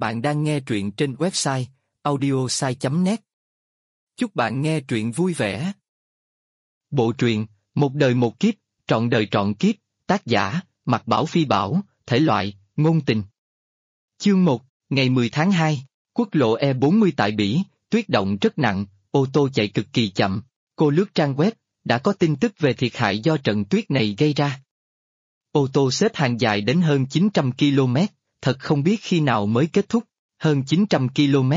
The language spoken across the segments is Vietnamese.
Bạn đang nghe truyện trên website audiosai.net. Chúc bạn nghe truyện vui vẻ. Bộ truyện, một đời một kiếp, trọn đời trọn kiếp, tác giả, Mạc Bảo Phi Bảo, thể loại, ngôn tình. Chương 1, ngày 10 tháng 2, quốc lộ E40 tại Bỉ, tuyết động rất nặng, ô tô chạy cực kỳ chậm. Cô lướt trang web, đã có tin tức về thiệt hại do trận tuyết này gây ra. Ô tô xếp hàng dài đến hơn 900 km, thật không biết khi nào mới kết thúc, hơn 900 km.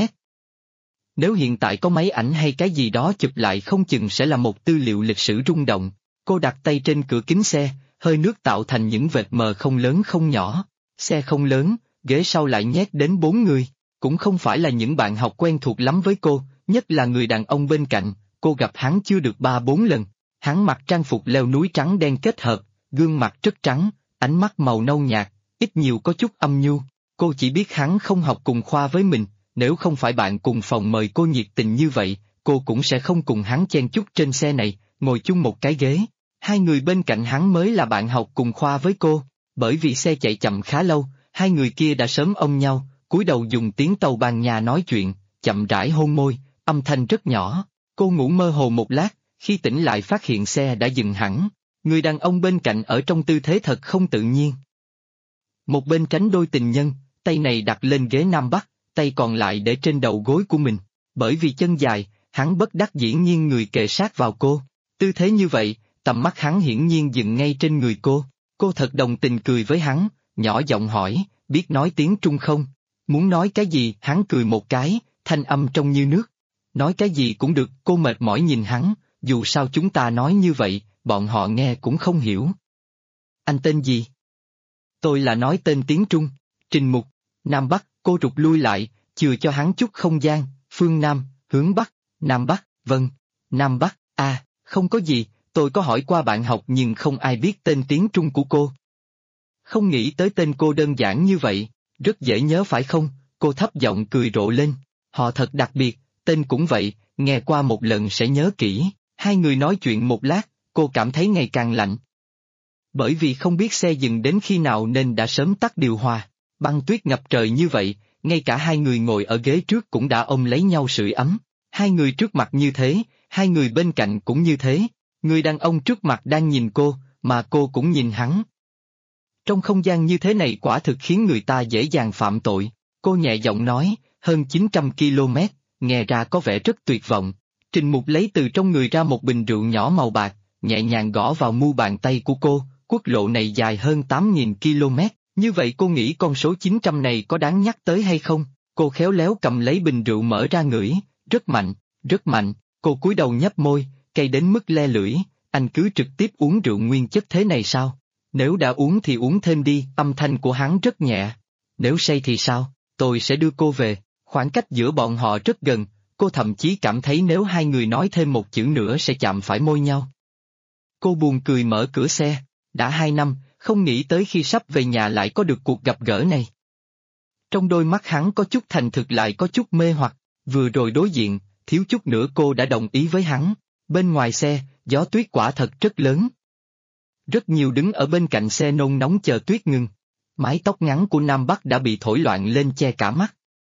Nếu hiện tại có máy ảnh hay cái gì đó chụp lại không chừng sẽ là một tư liệu lịch sử rung động. Cô đặt tay trên cửa kính xe, hơi nước tạo thành những vệt mờ không lớn không nhỏ. Xe không lớn, ghế sau lại nhét đến 4 người, cũng không phải là những bạn học quen thuộc lắm với cô, nhất là người đàn ông bên cạnh, cô gặp hắn chưa được 3-4 lần. Hắn mặc trang phục leo núi trắng đen kết hợp, gương mặt rất trắng, ánh mắt màu nâu nhạt, ít nhiều có chút âm nhu. Cô chỉ biết hắn không học cùng khoa với mình, nếu không phải bạn cùng phòng mời cô nhiệt tình như vậy, cô cũng sẽ không cùng hắn chen chúc trên xe này, ngồi chung một cái ghế. Hai người bên cạnh hắn mới là bạn học cùng khoa với cô, bởi vì xe chạy chậm khá lâu, hai người kia đã sớm ôm nhau, cúi đầu dùng tiếng Tàu Ban Nha nói chuyện, chậm rãi hôn môi, âm thanh rất nhỏ. Cô ngủ mơ hồ một lát, khi tỉnh lại phát hiện xe đã dừng hẳn, người đàn ông bên cạnh ở trong tư thế thật không tự nhiên. Một bên tránh đôi tình nhân, tay này đặt lên ghế Nam Bắc, tay còn lại để trên đầu gối của mình. Bởi vì chân dài, hắn bất đắc dĩ nghiêng người kề sát vào cô. Tư thế như vậy, tầm mắt hắn hiển nhiên dừng ngay trên người cô. Cô thật đồng tình cười với hắn, nhỏ giọng hỏi, biết nói tiếng Trung không? Muốn nói cái gì? Hắn cười một cái, thanh âm trong như nước. Nói cái gì cũng được, cô mệt mỏi nhìn hắn, dù sao chúng ta nói như vậy, bọn họ nghe cũng không hiểu. Anh tên gì? Tôi là nói tên tiếng Trung, Trình Mục. Nam Bắc, cô rụt lui lại, chừa cho hắn chút không gian, phương Nam, hướng Bắc, Nam Bắc, vâng, Nam Bắc, không có gì, tôi có hỏi qua bạn học nhưng không ai biết tên tiếng Trung của cô. Không nghĩ tới tên cô đơn giản như vậy, rất dễ nhớ phải không? Cô thấp giọng cười rộ lên, họ thật đặc biệt, tên cũng vậy, nghe qua một lần sẽ nhớ kỹ. Hai người nói chuyện một lát, cô cảm thấy ngày càng lạnh. Bởi vì không biết xe dừng đến khi nào nên đã sớm tắt điều hòa. Băng tuyết ngập trời như vậy, ngay cả hai người ngồi ở ghế trước cũng đã ôm lấy nhau sưởi ấm. Hai người trước mặt như thế, hai người bên cạnh cũng như thế. Người đàn ông trước mặt đang nhìn cô, mà cô cũng nhìn hắn. Trong không gian như thế này quả thực khiến người ta dễ dàng phạm tội. Cô nhẹ giọng nói, hơn 900 km, nghe ra có vẻ rất tuyệt vọng. Trình Mục lấy từ trong người ra một bình rượu nhỏ màu bạc, nhẹ nhàng gõ vào mu bàn tay của cô. Quốc lộ này dài hơn 8.000 km, như vậy cô nghĩ con số 900 này có đáng nhắc tới hay không? Cô khéo léo cầm lấy bình rượu mở ra ngửi, rất mạnh, rất mạnh. Cô cúi đầu nhấp môi, cay đến mức le lưỡi. Anh cứ trực tiếp uống rượu nguyên chất thế này sao? Nếu đã uống thì uống thêm đi. Âm thanh của hắn rất nhẹ. Nếu say thì sao? Tôi sẽ đưa cô về. Khoảng cách giữa bọn họ rất gần, cô thậm chí cảm thấy nếu hai người nói thêm một chữ nữa sẽ chạm phải môi nhau. Cô buồn cười mở cửa xe. Đã 2 năm, không nghĩ tới khi sắp về nhà lại có được cuộc gặp gỡ này. Trong đôi mắt hắn có chút thành thực lại có chút mê hoặc, vừa rồi đối diện, thiếu chút nữa cô đã đồng ý với hắn. Bên ngoài xe, gió tuyết quả thật rất lớn. Rất nhiều đứng ở bên cạnh xe nôn nóng chờ tuyết ngừng. Mái tóc ngắn của Nam Bắc đã bị thổi loạn lên che cả mắt.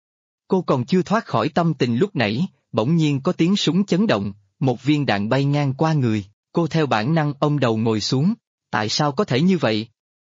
Cô còn chưa thoát khỏi tâm tình lúc nãy, bỗng nhiên có tiếng súng chấn động, một viên đạn bay ngang qua người, cô theo bản năng ôm đầu ngồi xuống. Tại sao có thể như vậy?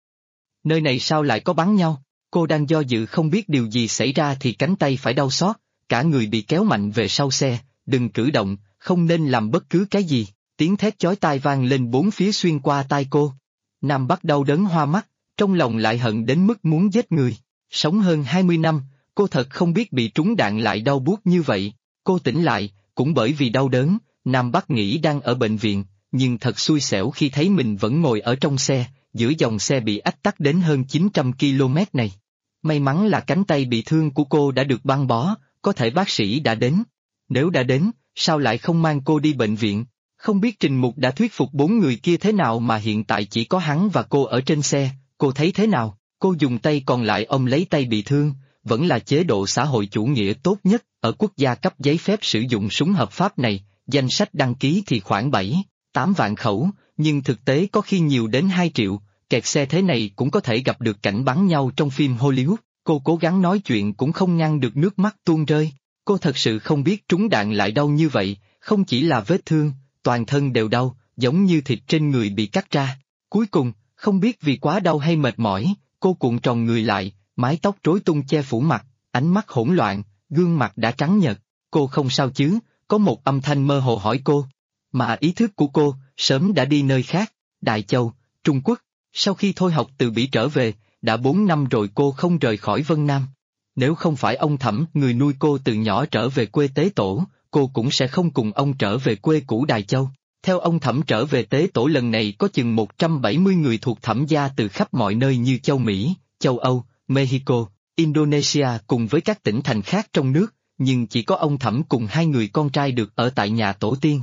Nơi này sao lại có bắn nhau? Cô đang do dự không biết điều gì xảy ra thì cánh tay phải đau xót, cả người bị kéo mạnh về sau xe, đừng cử động, không nên làm bất cứ cái gì. Tiếng thét chói tai vang lên bốn phía xuyên qua tai cô. Nam Bắc đau đớn hoa mắt, trong lòng lại hận đến mức muốn giết người. Sống hơn 20 năm, cô thật không biết bị trúng đạn lại đau buốt như vậy. Cô tỉnh lại, cũng bởi vì đau đớn, Nam Bắc nghĩ đang ở bệnh viện. Nhưng thật xui xẻo khi thấy mình vẫn ngồi ở trong xe, giữa dòng xe bị ách tắc đến hơn 900 km này. May mắn là cánh tay bị thương của cô đã được băng bó, có thể bác sĩ đã đến. Nếu đã đến, sao lại không mang cô đi bệnh viện? Không biết Trình Mục đã thuyết phục 4 người kia thế nào mà hiện tại chỉ có hắn và cô ở trên xe, cô thấy thế nào? Cô dùng tay còn lại ôm lấy tay bị thương, vẫn là chế độ xã hội chủ nghĩa tốt nhất, ở quốc gia cấp giấy phép sử dụng súng hợp pháp này, danh sách đăng ký thì khoảng 7-8 vạn khẩu, nhưng thực tế có khi nhiều đến 2 triệu, kẹt xe thế này cũng có thể gặp được cảnh bắn nhau trong phim Hollywood. Cô cố gắng nói chuyện cũng không ngăn được nước mắt tuôn rơi. Cô thật sự không biết trúng đạn lại đau như vậy, không chỉ là vết thương, toàn thân đều đau, giống như thịt trên người bị cắt ra. Cuối cùng, không biết vì quá đau hay mệt mỏi, cô cuộn tròn người lại, mái tóc rối tung che phủ mặt, ánh mắt hỗn loạn, gương mặt đã trắng nhợt. Cô không sao chứ? Có một âm thanh mơ hồ hỏi cô. Mà ý thức của cô, sớm đã đi nơi khác, Đại Châu, Trung Quốc. Sau khi thôi học từ Bỉ trở về, đã 4 năm rồi cô không rời khỏi Vân Nam. Nếu không phải ông Thẩm, người nuôi cô từ nhỏ trở về quê Tế Tổ, cô cũng sẽ không cùng ông trở về quê cũ Đài Châu. Theo ông Thẩm trở về Tế Tổ lần này có chừng 170 người thuộc Thẩm gia từ khắp mọi nơi như châu Mỹ, châu Âu, Mexico, Indonesia cùng với các tỉnh thành khác trong nước, nhưng chỉ có ông Thẩm cùng 2 người con trai được ở tại nhà tổ tiên.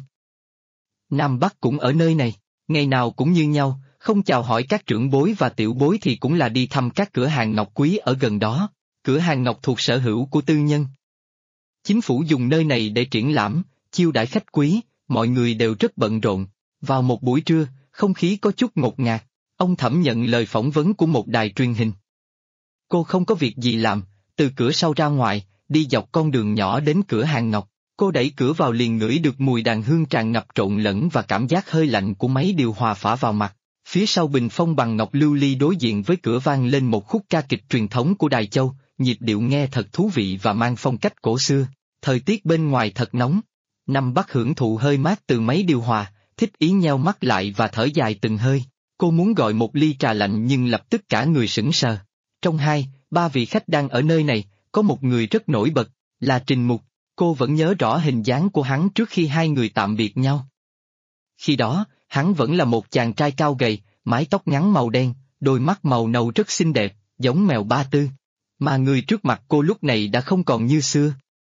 Nam Bắc cũng ở nơi này, ngày nào cũng như nhau, không chào hỏi các trưởng bối và tiểu bối thì cũng là đi thăm các cửa hàng ngọc quý ở gần đó. Cửa hàng ngọc thuộc sở hữu của tư nhân. Chính phủ dùng nơi này để triển lãm, chiêu đãi khách quý, mọi người đều rất bận rộn. Vào một buổi trưa, không khí có chút ngột ngạt, ông Thẩm nhận lời phỏng vấn của một đài truyền hình. Cô không có việc gì làm, từ cửa sau ra ngoài, đi dọc con đường nhỏ đến cửa hàng ngọc. Cô đẩy cửa vào liền ngửi được mùi đàn hương tràn ngập trộn lẫn và cảm giác hơi lạnh của máy điều hòa phả vào mặt. Phía sau bình phong bằng ngọc lưu ly đối diện với cửa vang lên một khúc ca kịch truyền thống của Đài Châu, nhịp điệu nghe thật thú vị và mang phong cách cổ xưa. Thời tiết bên ngoài thật nóng. Nam Bắc hưởng thụ hơi mát từ máy điều hòa, thích ý nheo mắt lại và thở dài từng hơi. Cô muốn gọi một ly trà lạnh nhưng lập tức cả người sững sờ. Trong 2-3 vị khách đang ở nơi này, có một người rất nổi bật, là Trình Mục. Cô vẫn nhớ rõ hình dáng của hắn trước khi hai người tạm biệt nhau. Khi đó, hắn vẫn là một chàng trai cao gầy, mái tóc ngắn màu đen, đôi mắt màu nâu rất xinh đẹp, giống mèo Ba Tư. Mà người trước mặt cô lúc này đã không còn như xưa.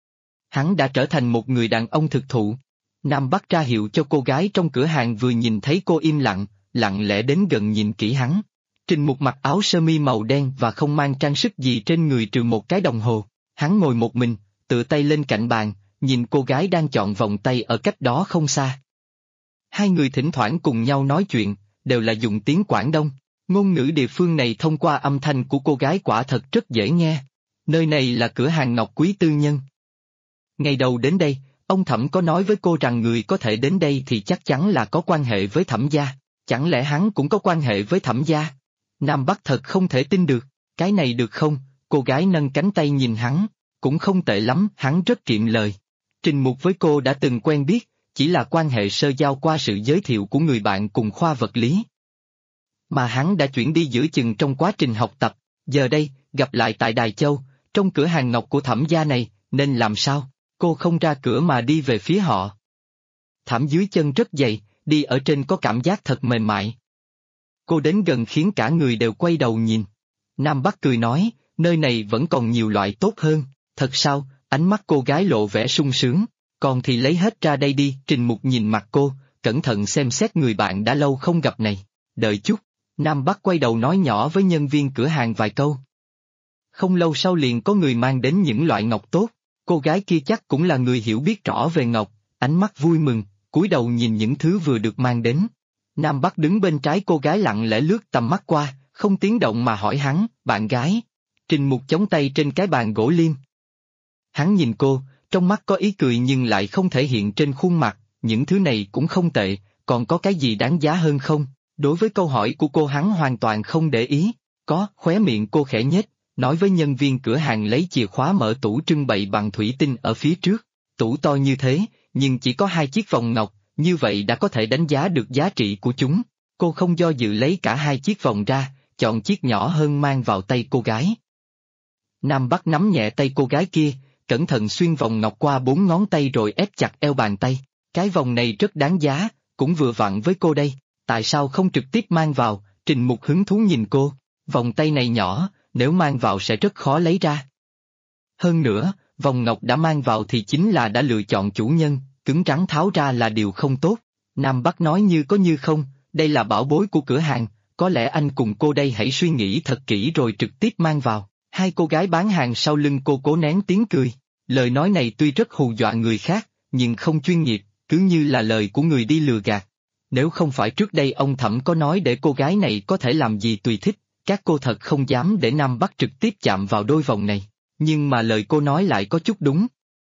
Hắn đã trở thành một người đàn ông thực thụ. Nam Bắc ra hiệu cho cô gái trong cửa hàng vừa nhìn thấy cô im lặng, lặng lẽ đến gần nhìn kỹ hắn. Trình Mục mặc áo sơ mi màu đen và không mang trang sức gì trên người trừ một cái đồng hồ. Hắn ngồi một mình, tựa tay lên cạnh bàn, nhìn cô gái đang chọn vòng tay ở cách đó không xa. Hai người thỉnh thoảng cùng nhau nói chuyện, đều là dùng tiếng Quảng Đông. Ngôn ngữ địa phương này thông qua âm thanh của cô gái quả thật rất dễ nghe. Nơi này là cửa hàng ngọc quý tư nhân. Ngày đầu đến đây, ông Thẩm có nói với cô rằng người có thể đến đây thì chắc chắn là có quan hệ với Thẩm gia. Chẳng lẽ hắn cũng có quan hệ với Thẩm gia? Nam Bắc thật không thể tin được. Cái này được không? Cô gái nâng cánh tay nhìn hắn. Cũng không tệ lắm, hắn rất kiệm lời. Trình Mục với cô đã từng quen biết, chỉ là quan hệ sơ giao qua sự giới thiệu của người bạn cùng khoa vật lý. Mà hắn đã chuyển đi giữa chừng trong quá trình học tập, giờ đây, gặp lại tại Đài Châu, trong cửa hàng ngọc của Thẩm gia này, nên làm sao? Cô không ra cửa mà đi về phía họ. Thảm dưới chân rất dày, đi ở trên có cảm giác thật mềm mại. Cô đến gần khiến cả người đều quay đầu nhìn. Nam Bắc cười nói, nơi này vẫn còn nhiều loại tốt hơn. Thật sao? Ánh mắt cô gái lộ vẻ sung sướng. Còn thì lấy hết ra đây đi. Trình Mục nhìn mặt cô, cẩn thận xem xét người bạn đã lâu không gặp này. Đợi chút. Nam Bắc quay đầu nói nhỏ với nhân viên cửa hàng vài câu. Không lâu sau liền có người mang đến những loại ngọc tốt. Cô gái kia chắc cũng là người hiểu biết rõ về ngọc, ánh mắt vui mừng, cúi đầu nhìn những thứ vừa được mang đến. Nam Bắc đứng bên trái cô gái lặng lẽ lướt tầm mắt qua, không tiếng động mà hỏi hắn, bạn gái. Trình Mục chống tay trên cái bàn gỗ liêm. Hắn nhìn cô, trong mắt có ý cười nhưng lại không thể hiện trên khuôn mặt, những thứ này cũng không tệ, còn có cái gì đáng giá hơn không? Đối với câu hỏi của cô hắn hoàn toàn không để ý, có, khóe miệng cô khẽ nhếch, nói với nhân viên cửa hàng lấy chìa khóa mở tủ trưng bày bằng thủy tinh ở phía trước. Tủ to như thế, nhưng chỉ có 2 chiếc vòng ngọc, như vậy đã có thể đánh giá được giá trị của chúng. Cô không do dự lấy cả 2 chiếc vòng ra, chọn chiếc nhỏ hơn mang vào tay cô gái. Nam Bắc nắm nhẹ tay cô gái kia, cẩn thận xuyên vòng ngọc qua 4 ngón tay rồi ép chặt eo bàn tay. Cái vòng này rất đáng giá, cũng vừa vặn với cô đây, tại sao không trực tiếp mang vào? Trình Mục hứng thú nhìn cô, vòng tay này nhỏ, nếu mang vào sẽ rất khó lấy ra. Hơn nữa, vòng ngọc đã mang vào thì chính là đã lựa chọn chủ nhân, cứng rắn tháo ra là điều không tốt. Nam Bắc nói như có như không, đây là bảo bối của cửa hàng, có lẽ anh cùng cô đây hãy suy nghĩ thật kỹ rồi trực tiếp mang vào. Hai cô gái bán hàng sau lưng cô cố nén tiếng cười. Lời nói này tuy rất hù dọa người khác, nhưng không chuyên nghiệp, cứ như là lời của người đi lừa gạt. Nếu không phải trước đây ông Thẩm có nói để cô gái này có thể làm gì tùy thích, các cô thật không dám để Nam Bắc trực tiếp chạm vào đôi vòng này, nhưng mà lời cô nói lại có chút đúng.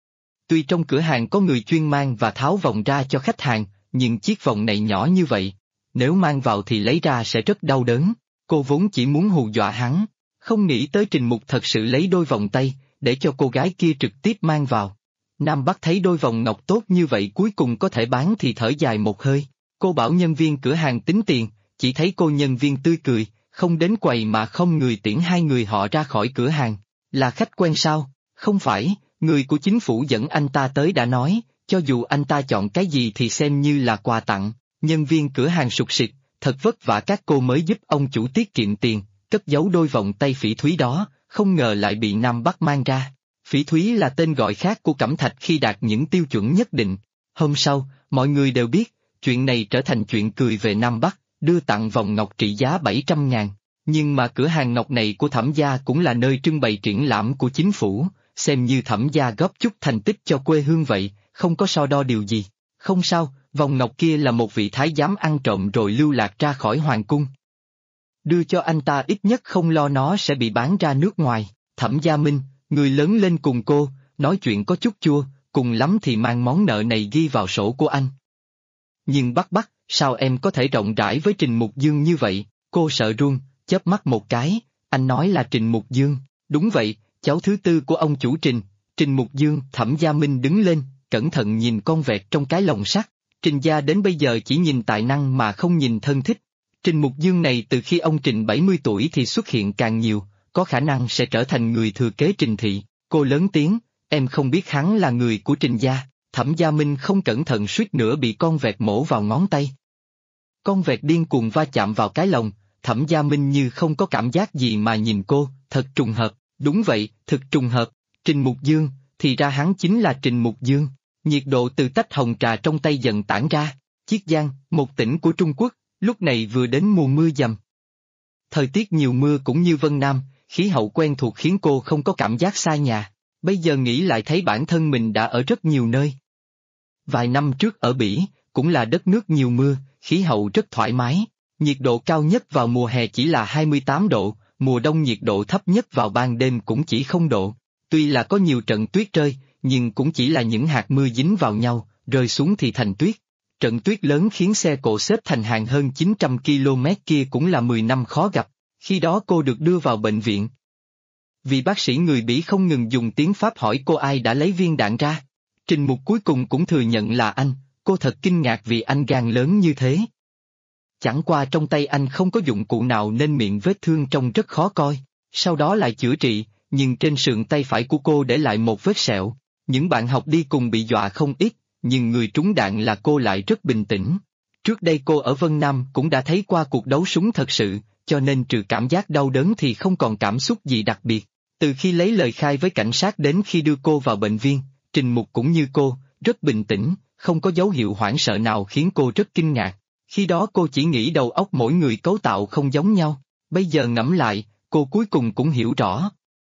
Tuy trong cửa hàng có người chuyên mang và tháo vòng ra cho khách hàng, nhưng chiếc vòng này nhỏ như vậy, nếu mang vào thì lấy ra sẽ rất đau đớn. Cô vốn chỉ muốn hù dọa hắn, không nghĩ tới Trình Mục thật sự lấy đôi vòng tay, để cho cô gái kia trực tiếp mang vào. Nam Bắc thấy đôi vòng ngọc tốt như vậy cuối cùng có thể bán thì thở dài một hơi. Cô bảo nhân viên cửa hàng tính tiền, chỉ thấy cô nhân viên tươi cười, không đến quầy mà không người tiễn hai người họ ra khỏi cửa hàng. Là khách quen sao? Không phải, người của chính phủ dẫn anh ta tới đã nói, cho dù anh ta chọn cái gì thì xem như là quà tặng. Nhân viên cửa hàng sụt sịt, thật vất vả các cô mới giúp ông chủ tiết kiệm tiền, cất giấu đôi vòng tay phỉ thúy đó, không ngờ lại bị Nam Bắc mang ra. Phỉ thúy là tên gọi khác của cẩm thạch khi đạt những tiêu chuẩn nhất định. Hôm sau, mọi người đều biết, chuyện này trở thành chuyện cười về Nam Bắc, đưa tặng vòng ngọc trị giá 700.000. Nhưng mà cửa hàng ngọc này của Thẩm gia cũng là nơi trưng bày triển lãm của chính phủ, xem như Thẩm gia góp chút thành tích cho quê hương vậy, không có so đo điều gì. Không sao, vòng ngọc kia là một vị thái giám ăn trộm rồi lưu lạc ra khỏi hoàng cung. Đưa cho anh ta ít nhất không lo nó sẽ bị bán ra nước ngoài. Thẩm Gia Minh, người lớn lên cùng cô, nói chuyện có chút chua, cùng lắm thì mang món nợ này ghi vào sổ của anh. Nhưng Bắc, sao em có thể rộng rãi với Trình Mục Dương như vậy? Cô sợ run, chớp mắt một cái, anh nói là Trình Mục Dương, đúng vậy, cháu thứ tư của ông chủ Trình, Trình Mục Dương. Thẩm Gia Minh đứng lên, cẩn thận nhìn con vẹt trong cái lồng sắt. Trình gia đến bây giờ chỉ nhìn tài năng mà không nhìn thân thích. Trình Mục Dương này từ khi ông Trình 70 tuổi thì xuất hiện càng nhiều, có khả năng sẽ trở thành người thừa kế Trình thị. Cô lớn tiếng, em không biết hắn là người của Trình gia. Thẩm Gia Minh không cẩn thận suýt nữa bị con vẹt mổ vào ngón tay. Con vẹt điên cuồng va chạm vào cái lồng, Thẩm Gia Minh như không có cảm giác gì mà nhìn cô, thật trùng hợp, đúng vậy, thật trùng hợp, Trình Mục Dương, thì ra hắn chính là Trình Mục Dương. Nhiệt độ từ tách hồng trà trong tay dần tản ra. Chiết Giang, một tỉnh của Trung Quốc, lúc này vừa đến mùa mưa dầm. Thời tiết nhiều mưa cũng như Vân Nam, khí hậu quen thuộc khiến cô không có cảm giác xa nhà. Bây giờ nghĩ lại thấy bản thân mình đã ở rất nhiều nơi. Vài năm trước ở Bỉ, cũng là đất nước nhiều mưa, khí hậu rất thoải mái. Nhiệt độ cao nhất vào mùa hè chỉ là 28 độ, mùa đông nhiệt độ thấp nhất vào ban đêm cũng chỉ 0 độ. Tuy là có nhiều trận tuyết rơi, nhưng cũng chỉ là những hạt mưa dính vào nhau, rơi xuống thì thành tuyết. Trận tuyết lớn khiến xe cộ xếp thành hàng hơn 900 km kia cũng là 10 năm khó gặp, khi đó cô được đưa vào bệnh viện. Vì bác sĩ người Bỉ không ngừng dùng tiếng Pháp hỏi cô ai đã lấy viên đạn ra. Trình Mục cuối cùng cũng thừa nhận là anh, cô thật kinh ngạc vì anh gan lớn như thế. Chẳng qua trong tay anh không có dụng cụ nào nên miệng vết thương trông rất khó coi, sau đó lại chữa trị, nhưng trên sườn tay phải của cô để lại một vết sẹo. Những bạn học đi cùng bị dọa không ít, nhưng người trúng đạn là cô lại rất bình tĩnh. Trước đây cô ở Vân Nam cũng đã thấy qua cuộc đấu súng thật sự, cho nên trừ cảm giác đau đớn thì không còn cảm xúc gì đặc biệt. Từ khi lấy lời khai với cảnh sát đến khi đưa cô vào bệnh viện, Trình Mục cũng như cô, rất bình tĩnh, không có dấu hiệu hoảng sợ nào khiến cô rất kinh ngạc. Khi đó cô chỉ nghĩ đầu óc mỗi người cấu tạo không giống nhau, bây giờ ngẫm lại, cô cuối cùng cũng hiểu rõ.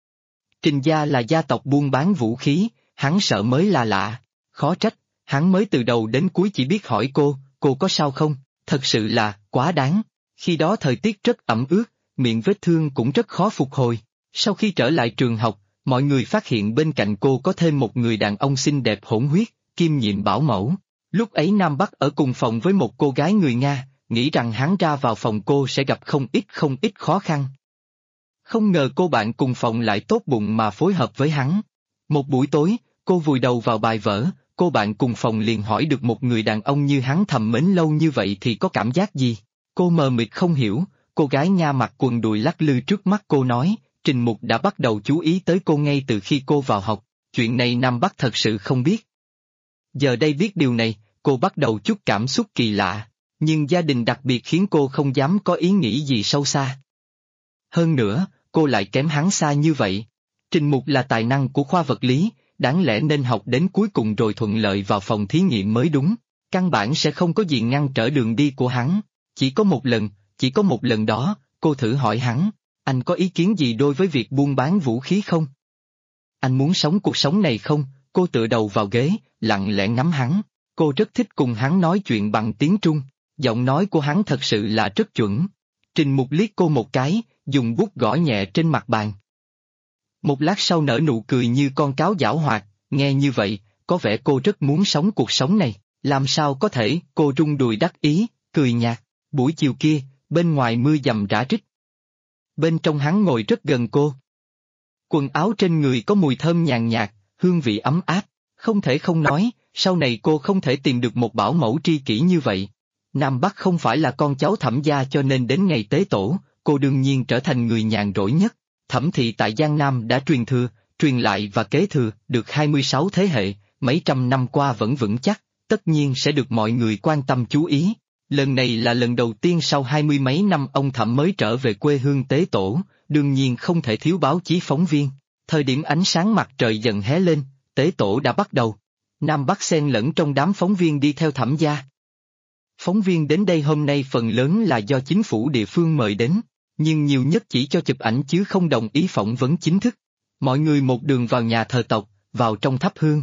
Trình gia là gia tộc buôn bán vũ khí, hắn sợ mới là lạ, khó trách, hắn mới từ đầu đến cuối chỉ biết hỏi cô có sao không, thật sự là, quá đáng. Khi đó thời tiết rất ẩm ướt, miệng vết thương cũng rất khó phục hồi. Sau khi trở lại trường học, mọi người phát hiện bên cạnh cô có thêm một người đàn ông xinh đẹp hỗn huyết, kiêm nhiệm bảo mẫu. Lúc ấy Nam Bắc ở cùng phòng với một cô gái người Nga, nghĩ rằng hắn ra vào phòng cô sẽ gặp không ít khó khăn. Không ngờ cô bạn cùng phòng lại tốt bụng mà phối hợp với hắn. Một buổi tối, cô vùi đầu vào bài vở, cô bạn cùng phòng liền hỏi được một người đàn ông như hắn thầm mến lâu như vậy thì có cảm giác gì. Cô mờ mịt không hiểu, cô gái Nga mặc quần đùi lắc lư trước mắt cô nói, Trình Mục đã bắt đầu chú ý tới cô ngay từ khi cô vào học, chuyện này Nam Bắc thật sự không biết. Giờ đây biết điều này, cô bắt đầu chút cảm xúc kỳ lạ, nhưng gia đình đặc biệt khiến cô không dám có ý nghĩ gì sâu xa. Hơn nữa, cô lại kém hắn xa như vậy. Trình Mục là tài năng của khoa vật lý, đáng lẽ nên học đến cuối cùng rồi thuận lợi vào phòng thí nghiệm mới đúng. Căn bản sẽ không có gì ngăn trở đường đi của hắn. Chỉ có một lần đó, cô thử hỏi hắn, anh có ý kiến gì đối với việc buôn bán vũ khí không? Anh muốn sống cuộc sống này không? Cô tựa đầu vào ghế, lặng lẽ ngắm hắn. Cô rất thích cùng hắn nói chuyện bằng tiếng Trung, giọng nói của hắn thật sự là rất chuẩn. Trình Mục liếc cô một cái, dùng bút gõ nhẹ trên mặt bàn. Một lát sau nở nụ cười như con cáo giảo hoạt, nghe như vậy, có vẻ cô rất muốn sống cuộc sống này, làm sao có thể, cô rung đùi đắc ý, cười nhạt. Buổi chiều kia, bên ngoài mưa dầm rã rích. Bên trong hắn ngồi rất gần cô. Quần áo trên người có mùi thơm nhàn nhạt, hương vị ấm áp, không thể không nói, sau này cô không thể tìm được một bảo mẫu tri kỷ như vậy. Nam Bắc không phải là con cháu Thẩm gia cho nên đến ngày tế tổ, cô đương nhiên trở thành người nhàn rỗi nhất. Thẩm thị tại Giang Nam đã truyền thừa, truyền lại và kế thừa được 26 thế hệ, mấy trăm năm qua vẫn vững chắc, tất nhiên sẽ được mọi người quan tâm chú ý. Lần này là lần đầu tiên sau 20 mấy năm ông Thẩm mới trở về quê hương tế tổ, đương nhiên không thể thiếu báo chí phóng viên. Thời điểm ánh sáng mặt trời dần hé lên, tế tổ đã bắt đầu. Nam Bắc xen lẫn trong đám phóng viên đi theo Thẩm gia. Phóng viên đến đây hôm nay phần lớn là do chính phủ địa phương mời đến, nhưng nhiều nhất chỉ cho chụp ảnh chứ không đồng ý phỏng vấn chính thức. Mọi người một đường vào nhà thờ tộc, vào trong thắp hương.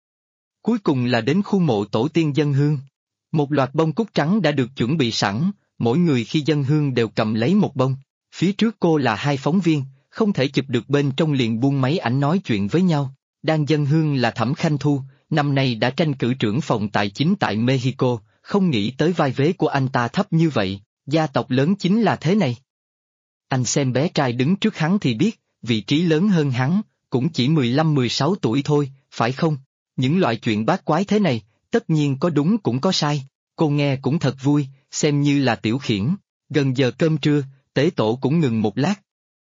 Cuối cùng là đến khu mộ tổ tiên dân hương. Một loạt bông cúc trắng đã được chuẩn bị sẵn, mỗi người khi dân hương đều cầm lấy một bông. Phía trước cô là hai phóng viên, không thể chụp được bên trong liền buông máy ảnh nói chuyện với nhau. Đang dân hương là Thẩm Khanh Thu, năm nay đã tranh cử trưởng phòng tài chính tại Mexico, không nghĩ tới vai vế của anh ta thấp như vậy, gia tộc lớn chính là thế này. Anh xem bé trai đứng trước hắn thì biết, vị trí lớn hơn hắn, cũng chỉ 15-16 tuổi thôi, phải không? Những loại chuyện bát quái thế này, tất nhiên có đúng cũng có sai, cô nghe cũng thật vui, xem như là tiểu khiển. Gần giờ cơm trưa, tế tổ cũng ngừng một lát.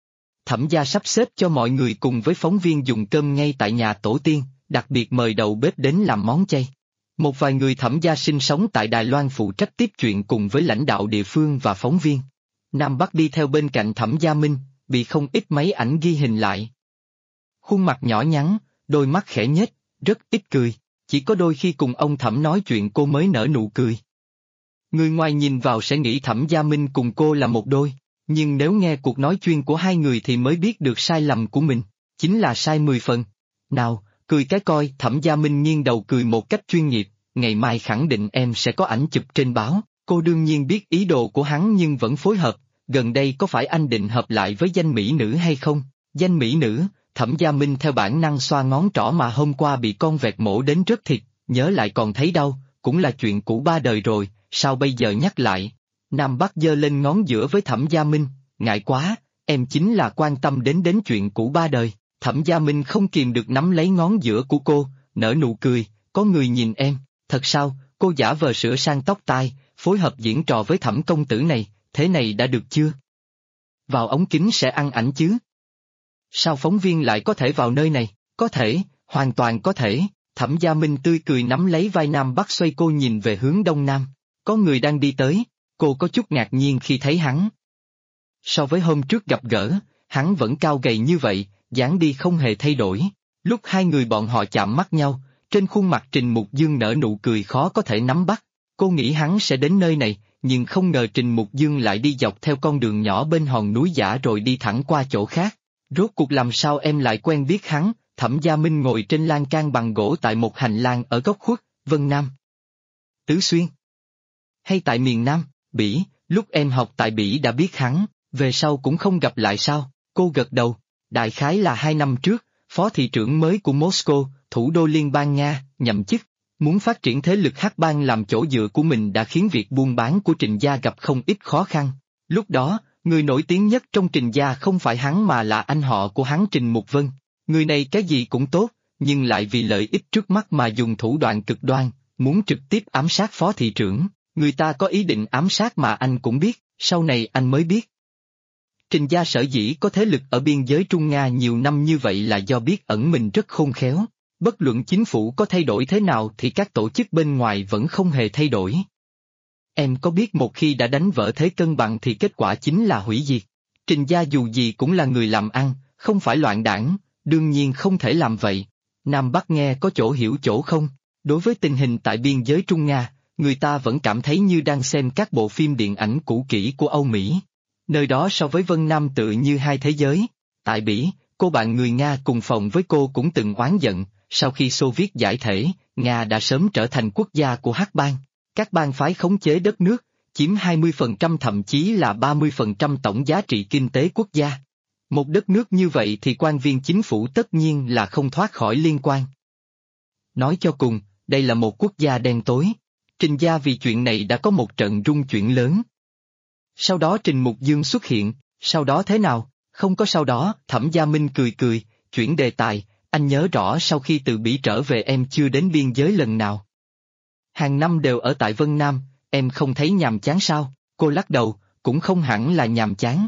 Thẩm gia sắp xếp cho mọi người cùng với phóng viên dùng cơm ngay tại nhà tổ tiên, đặc biệt mời đầu bếp đến làm món chay. Một vài người Thẩm gia sinh sống tại Đài Loan phụ trách tiếp chuyện cùng với lãnh đạo địa phương và phóng viên. Nam Bắc đi theo bên cạnh Thẩm Gia Minh, bị không ít máy ảnh ghi hình lại. Khuôn mặt nhỏ nhắn, đôi mắt khẽ nhếch, rất ít cười, chỉ có đôi khi cùng ông Thẩm nói chuyện cô mới nở nụ cười. Người ngoài nhìn vào sẽ nghĩ Thẩm Gia Minh cùng cô là một đôi, nhưng nếu nghe cuộc nói chuyện của hai người thì mới biết được sai lầm của mình, chính là sai 10 phần. Nào, cười cái coi. Thẩm Gia Minh nghiêng đầu cười một cách chuyên nghiệp, ngày mai khẳng định em sẽ có ảnh chụp trên báo. Cô đương nhiên biết ý đồ của hắn nhưng vẫn phối hợp, gần đây có phải anh định hợp lại với danh mỹ nữ hay không? Danh mỹ nữ, Thẩm Gia Minh theo bản năng xoa ngón trỏ mà hôm qua bị con vẹt mổ đến rớt thịt, nhớ lại còn thấy đau, cũng là chuyện cũ ba đời rồi, sao bây giờ nhắc lại? Nam Bắc giơ lên ngón giữa với Thẩm Gia Minh, ngại quá, em chính là quan tâm đến chuyện cũ ba đời. Thẩm Gia Minh không kìm được nắm lấy ngón giữa của cô, nở nụ cười, có người nhìn em, thật sao? Cô giả vờ sửa sang tóc tai, phối hợp diễn trò với Thẩm công tử này, thế này đã được chưa? Vào ống kính sẽ ăn ảnh chứ? Sao phóng viên lại có thể vào nơi này? Có thể, hoàn toàn có thể. Thẩm Gia Minh tươi cười nắm lấy vai Nam Bắc xoay cô nhìn về hướng đông nam. Có người đang đi tới, cô có chút ngạc nhiên khi thấy hắn. So với hôm trước gặp gỡ, hắn vẫn cao gầy như vậy, dáng đi không hề thay đổi. Lúc hai người bọn họ chạm mắt nhau, trên khuôn mặt Trình Mục Dương nở nụ cười khó có thể nắm bắt. Cô nghĩ hắn sẽ đến nơi này, nhưng không ngờ Trình Mục Dương lại đi dọc theo con đường nhỏ bên hòn núi giả rồi đi thẳng qua chỗ khác. Rốt cuộc làm sao em lại quen biết hắn? Thẩm Gia Minh ngồi trên lan can bằng gỗ tại một hành lang ở góc khuất, Vân Nam. Tứ Xuyên. Hay tại miền Nam, Bỉ, lúc em học tại Bỉ đã biết hắn, về sau cũng không gặp lại sao? Cô gật đầu, đại khái là 2 năm trước, phó thị trưởng mới của Moscow, thủ đô liên bang Nga, nhậm chức. Muốn phát triển thế lực Hắc bang làm chỗ dựa của mình đã khiến việc buôn bán của Trình gia gặp không ít khó khăn. Lúc đó, người nổi tiếng nhất trong Trình gia không phải hắn mà là anh họ của hắn Trình Mục Vân. Người này cái gì cũng tốt, nhưng lại vì lợi ích trước mắt mà dùng thủ đoạn cực đoan, muốn trực tiếp ám sát phó thị trưởng. Người ta có ý định ám sát mà anh cũng biết, sau này anh mới biết. Trình gia sở dĩ có thế lực ở biên giới Trung Nga nhiều năm như vậy là do biết ẩn mình rất khôn khéo. Bất luận chính phủ có thay đổi thế nào thì các tổ chức bên ngoài vẫn không hề thay đổi. Em có biết một khi đã đánh vỡ thế cân bằng thì kết quả chính là hủy diệt. Trình gia dù gì cũng là người làm ăn, không phải loạn đảng, đương nhiên không thể làm vậy. Nam Bắc nghe có chỗ hiểu chỗ không. Đối với tình hình tại biên giới Trung Nga, người ta vẫn cảm thấy như đang xem các bộ phim điện ảnh cũ kỹ của Âu Mỹ. Nơi đó so với Vân Nam tự như hai thế giới. Tại Bỉ, cô bạn người Nga cùng phòng với cô cũng từng oán giận. Sau khi Xô Viết giải thể, Nga đã sớm trở thành quốc gia của Hắc bang. Các bang phái khống chế đất nước, chiếm 20% thậm chí là 30% tổng giá trị kinh tế quốc gia. Một đất nước như vậy thì quan viên chính phủ tất nhiên là không thoát khỏi liên quan. Nói cho cùng, đây là một quốc gia đen tối. Trình gia vì chuyện này đã có một trận rung chuyển lớn. Sau đó Trình Mục Dương xuất hiện, sau đó thế nào? Không có sau đó, Thẩm Gia Minh cười cười, chuyển đề tài, anh nhớ rõ sau khi từ Bỉ trở về em chưa đến biên giới lần nào. Hàng năm đều ở tại Vân Nam, em không thấy nhàm chán sao? Cô lắc đầu, cũng không hẳn là nhàm chán.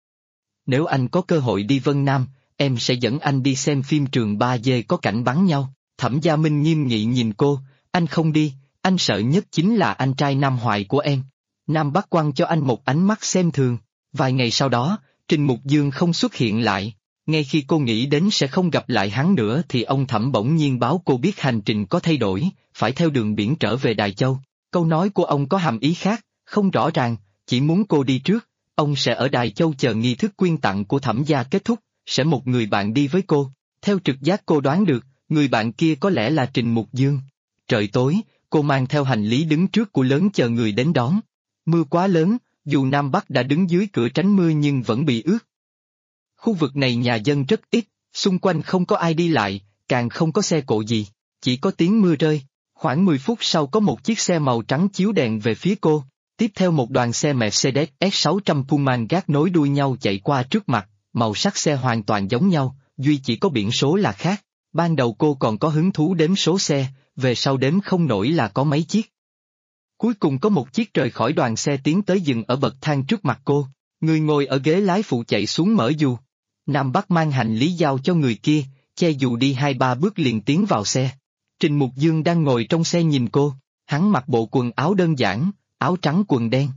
Nếu anh có cơ hội đi Vân Nam, em sẽ dẫn anh đi xem phim Trường 3D có cảnh bắn nhau. Thẩm Gia Minh nghiêm nghị nhìn cô, anh không đi, anh sợ nhất chính là anh trai Nam Hoài của em. Nam Bắc quăng cho anh một ánh mắt xem thường. Vài ngày sau đó, Trình Mục Dương không xuất hiện lại. Ngay khi cô nghĩ đến sẽ không gặp lại hắn nữa thì ông Thẩm bỗng nhiên báo cô biết hành trình có thay đổi, phải theo đường biển trở về Đài Châu. Câu nói của ông có hàm ý khác, không rõ ràng, chỉ muốn cô đi trước. Ông sẽ ở Đài Châu chờ nghi thức quyên tặng của Thẩm gia kết thúc, sẽ một người bạn đi với cô. Theo trực giác cô đoán được, người bạn kia có lẽ là Trình Mục Dương. Trời tối, cô mang theo hành lý đứng trước của lớn chờ người đến đón. Mưa quá lớn, dù Nam Bắc đã đứng dưới cửa tránh mưa nhưng vẫn bị ướt. Khu vực này nhà dân rất ít, xung quanh không có ai đi lại, càng không có xe cộ gì, chỉ có tiếng mưa rơi. Khoảng 10 phút sau có một chiếc xe màu trắng chiếu đèn về phía cô, tiếp theo một đoàn xe Mercedes S600 Pullman gác nối đuôi nhau chạy qua trước mặt, màu sắc xe hoàn toàn giống nhau, duy chỉ có biển số là khác. Ban đầu cô còn có hứng thú đếm số xe, về sau đếm không nổi là có mấy chiếc. Cuối cùng có một chiếc rời khỏi đoàn xe tiến tới dừng ở bậc thang trước mặt cô, người ngồi ở ghế lái phụ chạy xuống mở dù. Nam Bắc mang hành lý giao cho người kia, che dù đi 2-3 bước liền tiến vào xe. Trình Mục Dương đang ngồi trong xe nhìn cô, hắn mặc bộ quần áo đơn giản, áo trắng quần đen.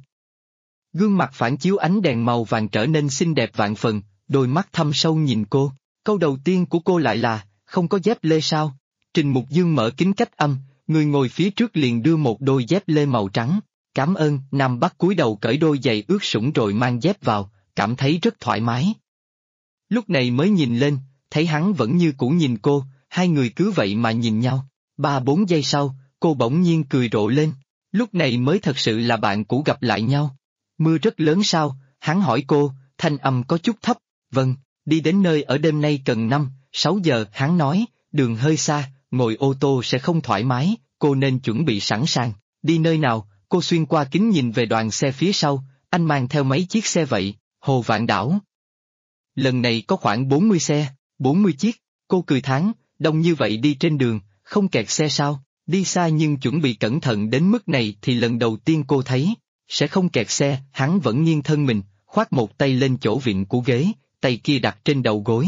Gương mặt phản chiếu ánh đèn màu vàng trở nên xinh đẹp vạn phần, đôi mắt thâm sâu nhìn cô. Câu đầu tiên của cô lại là, không có dép lê sao? Trình Mục Dương mở kính cách âm, người ngồi phía trước liền đưa một đôi dép lê màu trắng. Cảm ơn. Nam Bắc cúi đầu cởi đôi giày ướt sũng rồi mang dép vào, cảm thấy rất thoải mái. Lúc này mới nhìn lên, thấy hắn vẫn như cũ nhìn cô, hai người cứ vậy mà nhìn nhau. 3-4 giây sau, cô bỗng nhiên cười rộ lên. Lúc này mới thật sự là bạn cũ gặp lại nhau. Mưa rất lớn sao? Hắn hỏi cô, thanh âm có chút thấp. Vâng, đi đến nơi ở đêm nay cần 5-6 giờ. Hắn nói, đường hơi xa, ngồi ô tô sẽ không thoải mái, cô nên chuẩn bị sẵn sàng. Đi nơi nào? Cô xuyên qua kính nhìn về đoàn xe phía sau, anh mang theo mấy chiếc xe vậy? Hồ Vạn Đảo. Lần này có khoảng 40 xe, 40 chiếc. Cô cười thán, đông như vậy đi trên đường, không kẹt xe sao? Đi xa nhưng chuẩn bị cẩn thận đến mức này thì lần đầu tiên cô thấy, sẽ không kẹt xe. Hắn vẫn nghiêng thân mình, khoác một tay lên chỗ vịn của ghế, tay kia đặt trên đầu gối.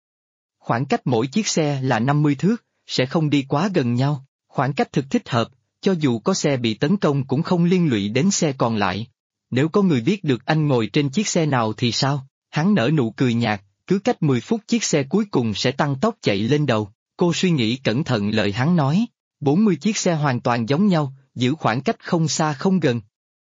Khoảng cách mỗi chiếc xe là 50 thước, sẽ không đi quá gần nhau, khoảng cách thực thích hợp, cho dù có xe bị tấn công cũng không liên lụy đến xe còn lại. Nếu có người biết được anh ngồi trên chiếc xe nào thì sao? Hắn nở nụ cười nhạt, cứ cách 10 phút chiếc xe cuối cùng sẽ tăng tốc chạy lên đầu. Cô suy nghĩ cẩn thận lời hắn nói, 40 chiếc xe hoàn toàn giống nhau, giữ khoảng cách không xa không gần.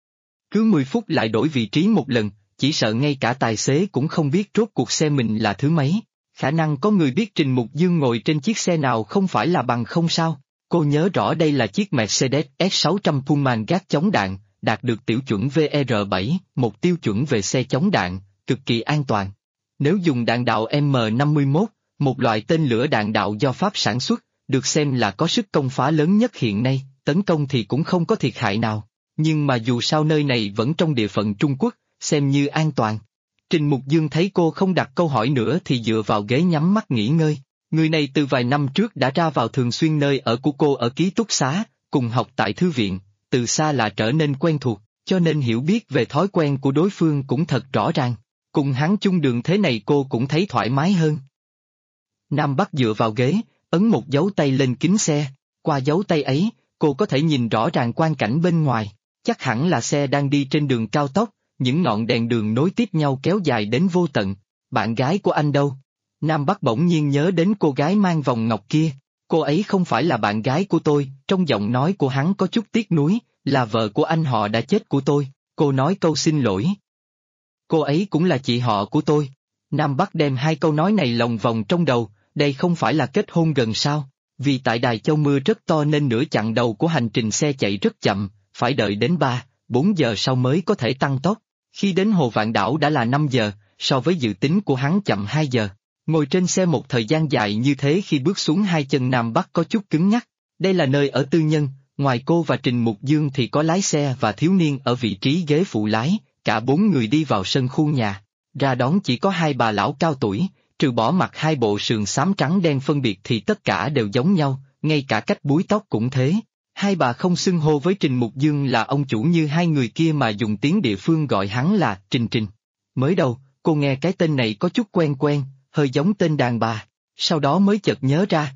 Cứ 10 phút lại đổi vị trí một lần, chỉ sợ ngay cả tài xế cũng không biết rốt cuộc xe mình là thứ mấy. Khả năng có người biết Trình Mục Dương ngồi trên chiếc xe nào không phải là bằng không sao. Cô nhớ rõ đây là chiếc Mercedes S600 Pullman gác chống đạn, đạt được tiểu chuẩn VR7, một tiêu chuẩn về xe chống đạn, cực kỳ an toàn. Nếu dùng đạn đạo M51, một loại tên lửa đạn đạo do Pháp sản xuất, được xem là có sức công phá lớn nhất hiện nay, tấn công thì cũng không có thiệt hại nào. Nhưng mà dù sao nơi này vẫn trong địa phận Trung Quốc, xem như an toàn. Trình Mục Dương thấy cô không đặt câu hỏi nữa thì dựa vào ghế nhắm mắt nghỉ ngơi. Người này từ vài năm trước đã ra vào thường xuyên nơi ở của cô ở ký túc xá, cùng học tại thư viện, từ xa là trở nên quen thuộc, cho nên hiểu biết về thói quen của đối phương cũng thật rõ ràng. Cùng hắn chung đường thế này cô cũng thấy thoải mái hơn. Nam Bắc dựa vào ghế, ấn một dấu tay lên kính xe, qua dấu tay ấy, cô có thể nhìn rõ ràng quang cảnh bên ngoài, chắc hẳn là xe đang đi trên đường cao tốc, những ngọn đèn đường nối tiếp nhau kéo dài đến vô tận. Bạn gái của anh đâu? Nam Bắc bỗng nhiên nhớ đến cô gái mang vòng ngọc kia, cô ấy không phải là bạn gái của tôi, trong giọng nói của hắn có chút tiếc nuối, là vợ của anh họ đã chết của tôi, cô nói câu xin lỗi. Cô ấy cũng là chị họ của tôi. Nam Bắc đem hai câu nói này lồng vòng trong đầu, đây không phải là kết hôn gần sao? Vì tại Đài Châu mưa rất to nên nửa chặng đầu của hành trình xe chạy rất chậm, phải đợi đến 4 giờ sau mới có thể tăng tốc. Khi đến Hồ Vạn Đảo đã là 5 giờ, so với dự tính của hắn chậm 2 giờ. Ngồi trên xe một thời gian dài như thế khi bước xuống hai chân Nam Bắc có chút cứng nhắc. Đây là nơi ở tư nhân, ngoài cô và Trình Mục Dương thì có lái xe và thiếu niên ở vị trí ghế phụ lái, cả 4 người đi vào sân khu nhà. Ra đón chỉ có hai bà lão cao tuổi, trừ bỏ mặc hai bộ sườn xám trắng đen phân biệt thì tất cả đều giống nhau, ngay cả cách búi tóc cũng thế. Hai bà không xưng hô với Trình Mục Dương là ông chủ như hai người kia mà dùng tiếng địa phương gọi hắn là Trình Trình. Mới đầu, cô nghe cái tên này có chút quen quen, hơi giống tên đàn bà, sau đó mới chợt nhớ ra,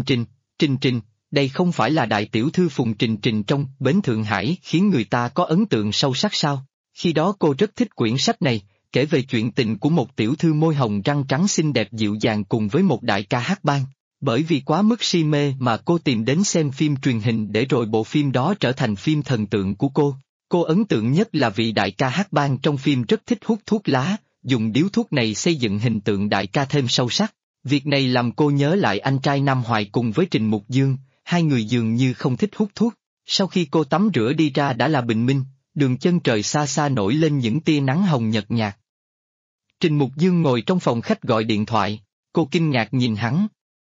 Trình Trình, đây không phải là đại tiểu thư Phùng Trình Trình trong Bến Thượng Hải khiến người ta có ấn tượng sâu sắc sao? Khi đó cô rất thích quyển sách này, kể về chuyện tình của một tiểu thư môi hồng răng trắng xinh đẹp dịu dàng cùng với một đại ca hát bang. Bởi vì quá mức si mê mà cô tìm đến xem phim truyền hình để rồi bộ phim đó trở thành phim thần tượng của cô. Cô ấn tượng nhất là vị đại ca hát bang trong phim rất thích hút thuốc lá, dùng điếu thuốc này xây dựng hình tượng đại ca thêm sâu sắc. Việc này làm cô nhớ lại anh trai Nam Hoài cùng với Trình Mục Dương, hai người dường như không thích hút thuốc. Sau khi cô tắm rửa đi ra đã là bình minh, đường chân trời xa xa nổi lên những tia nắng hồng nhợt nhạt. Trình Mục Dương ngồi trong phòng khách gọi điện thoại, cô kinh ngạc nhìn hắn.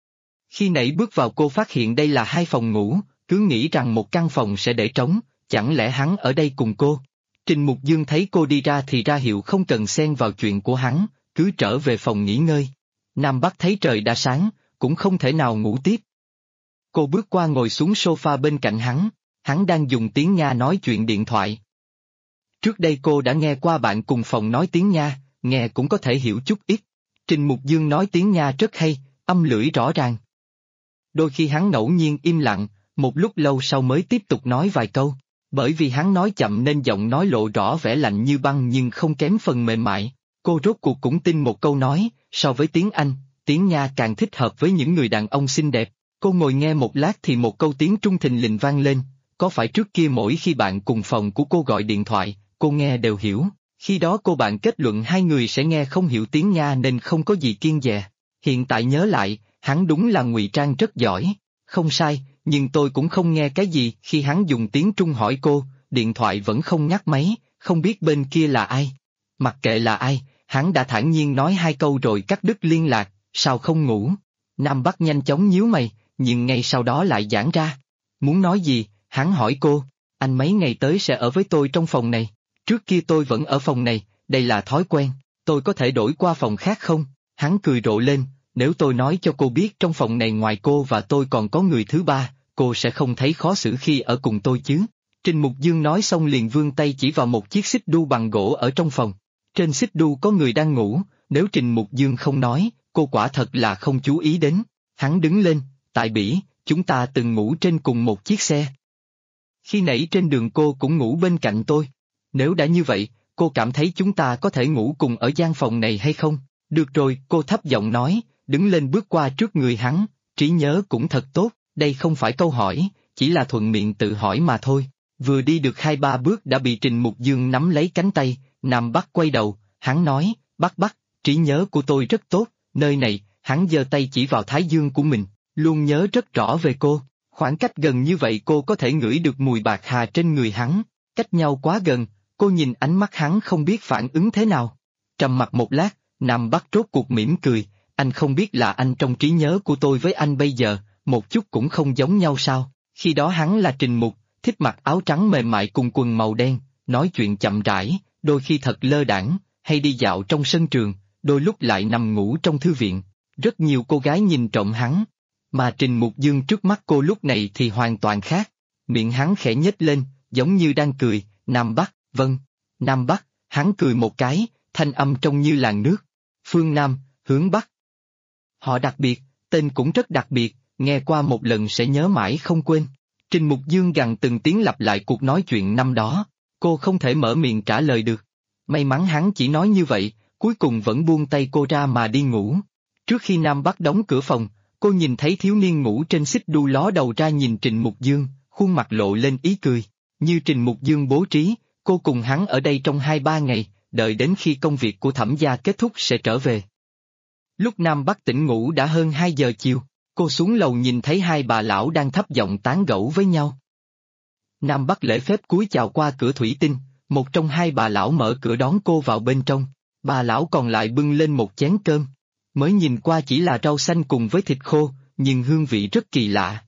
Khi nãy bước vào cô phát hiện đây là hai phòng ngủ, cứ nghĩ rằng một căn phòng sẽ để trống, chẳng lẽ hắn ở đây cùng cô. Trình Mục Dương thấy cô đi ra thì ra hiệu không cần xen vào chuyện của hắn, cứ trở về phòng nghỉ ngơi. Nam Bắc thấy trời đã sáng, cũng không thể nào ngủ tiếp. Cô bước qua ngồi xuống sofa bên cạnh hắn đang dùng tiếng Nga nói chuyện điện thoại. Trước đây cô đã nghe qua bạn cùng phòng nói tiếng Nga, nghe cũng có thể hiểu chút ít. Trình Mục Dương nói tiếng Nga rất hay, âm lưỡi rõ ràng. Đôi khi hắn ngẫu nhiên im lặng, một lúc lâu sau mới tiếp tục nói vài câu, bởi vì hắn nói chậm nên giọng nói lộ rõ vẻ lạnh như băng nhưng không kém phần mềm mại. Cô rốt cuộc cũng tin một câu nói, so với tiếng Anh, tiếng Nga càng thích hợp với những người đàn ông xinh đẹp. Cô ngồi nghe một lát thì một câu tiếng Trung thình lình vang lên, có phải trước kia mỗi khi bạn cùng phòng của cô gọi điện thoại, cô nghe đều hiểu, khi đó cô bạn kết luận hai người sẽ nghe không hiểu tiếng Nga nên không có gì kiêng dè. Hiện tại nhớ lại, hắn đúng là ngụy trang rất giỏi, không sai, nhưng tôi cũng không nghe cái gì khi hắn dùng tiếng Trung hỏi cô, điện thoại vẫn không ngắt máy, không biết bên kia là ai. Mặc kệ là ai, hắn đã thản nhiên nói hai câu rồi cắt đứt liên lạc, sao không ngủ? Nam Bắc nhanh chóng nhíu mày, nhưng ngay sau đó lại giãn ra. Muốn nói gì, hắn hỏi cô, anh mấy ngày tới sẽ ở với tôi trong phòng này, trước kia tôi vẫn ở phòng này, đây là thói quen, tôi có thể đổi qua phòng khác không? Hắn cười rộ lên, nếu tôi nói cho cô biết trong phòng này ngoài cô và tôi còn có người thứ ba, cô sẽ không thấy khó xử khi ở cùng tôi chứ? Trình Mục Dương nói xong liền vươn tay chỉ vào một chiếc xích đu bằng gỗ ở trong phòng. Trên xích đu có người đang ngủ, nếu Trình Mục Dương không nói, cô quả thật là không chú ý đến. Hắn đứng lên, tại Bỉ, chúng ta từng ngủ trên cùng một chiếc xe. Khi nãy trên đường cô cũng ngủ bên cạnh tôi. Nếu đã như vậy, cô cảm thấy chúng ta có thể ngủ cùng ở gian phòng này hay không? Được rồi, cô thấp giọng nói, đứng lên bước qua trước người hắn, trí nhớ cũng thật tốt, đây không phải câu hỏi, chỉ là thuận miệng tự hỏi mà thôi. Vừa đi được 2-3 bước đã bị Trình Mục Dương nắm lấy cánh tay, Nam Bắc quay đầu, hắn nói, Bắc, trí nhớ của tôi rất tốt, nơi này, hắn giơ tay chỉ vào thái dương của mình, luôn nhớ rất rõ về cô, khoảng cách gần như vậy cô có thể ngửi được mùi bạc hà trên người hắn, cách nhau quá gần, cô nhìn ánh mắt hắn không biết phản ứng thế nào. Trầm mặc một lát, Nam Bắc rốt cuộc mỉm cười, anh không biết là anh trong trí nhớ của tôi với anh bây giờ, một chút cũng không giống nhau sao? Khi đó hắn là Trình Mục, thích mặc áo trắng mềm mại cùng quần màu đen, nói chuyện chậm rãi, đôi khi thật lơ đãng, hay đi dạo trong sân trường, đôi lúc lại nằm ngủ trong thư viện. Rất nhiều cô gái nhìn trộm hắn, mà Trình Mục Dương trước mắt cô lúc này thì hoàn toàn khác. Miệng hắn khẽ nhếch lên, giống như đang cười, Nam Bắc, vâng, Nam Bắc, hắn cười một cái, thanh âm trông như làn nước. Phương Nam, hướng Bắc. Họ đặc biệt, tên cũng rất đặc biệt, nghe qua một lần sẽ nhớ mãi không quên. Trình Mục Dương gằn từng tiếng lặp lại cuộc nói chuyện năm đó, cô không thể mở miệng trả lời được. May mắn hắn chỉ nói như vậy, cuối cùng vẫn buông tay cô ra mà đi ngủ. Trước khi Nam Bắc đóng cửa phòng, cô nhìn thấy thiếu niên ngủ trên xích đu ló đầu ra nhìn Trình Mục Dương, khuôn mặt lộ lên ý cười. Như Trình Mục Dương bố trí, cô cùng hắn ở đây trong 2-3 ngày, đợi đến khi công việc của Thẩm gia kết thúc sẽ trở về. Lúc Nam Bắc tỉnh ngủ đã hơn 2 giờ chiều, cô xuống lầu nhìn thấy hai bà lão đang thấp giọng tán gẫu với nhau. Nam Bắc lễ phép cúi chào qua cửa thủy tinh, một trong hai bà lão mở cửa đón cô vào bên trong. Bà lão còn lại bưng lên một chén cơm. Mới nhìn qua chỉ là rau xanh cùng với thịt khô, nhưng hương vị rất kỳ lạ.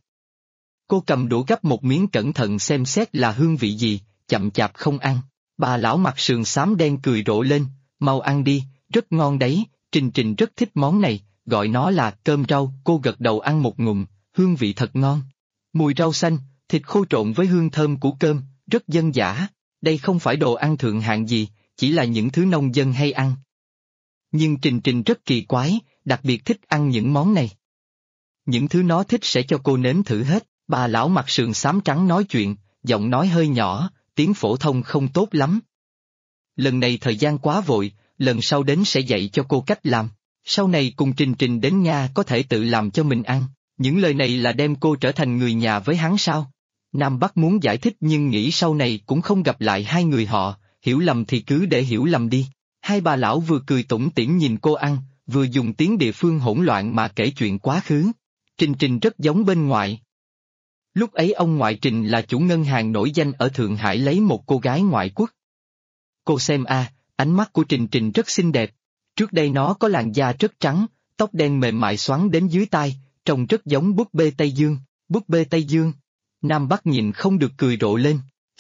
Cô cầm đũa gắp một miếng cẩn thận xem xét là hương vị gì, chậm chạp không ăn. Bà lão mặt sườn xám đen cười rộ lên, mau ăn đi, rất ngon đấy, Trình Trình rất thích món này, gọi nó là cơm rau. Cô gật đầu ăn một ngụm, hương vị thật ngon. Mùi rau xanh, thịt khô trộn với hương thơm của cơm, rất dân dã. Đây không phải đồ ăn thượng hạng gì, chỉ là những thứ nông dân hay ăn. Nhưng Trình Trình rất kỳ quái, đặc biệt thích ăn những món này. Những thứ nó thích sẽ cho cô nếm thử hết. Bà lão mặt sườn xám trắng nói chuyện, giọng nói hơi nhỏ, tiếng phổ thông không tốt lắm. Lần này thời gian quá vội, lần sau đến sẽ dạy cho cô cách làm. Sau này cùng Trình Trình đến nhà có thể tự làm cho mình ăn. Những lời này là đem cô trở thành người nhà với hắn sao? Nam Bắc muốn giải thích nhưng nghĩ sau này cũng không gặp lại hai người họ, hiểu lầm thì cứ để hiểu lầm đi. Hai bà lão vừa cười tủm tỉm nhìn cô ăn, vừa dùng tiếng địa phương hỗn loạn mà kể chuyện quá khứ. Trình Trình rất giống bên ngoại. Lúc ấy ông ngoại Trình là chủ ngân hàng nổi danh ở Thượng Hải lấy một cô gái ngoại quốc. Cô xem ánh mắt của Trình Trình rất xinh đẹp. Trước đây nó có làn da rất trắng, tóc đen mềm mại xoắn đến dưới tai, trông rất giống búp bê Tây Dương. Búp bê Tây Dương. Nam Bắc nhìn không được cười rộ lên.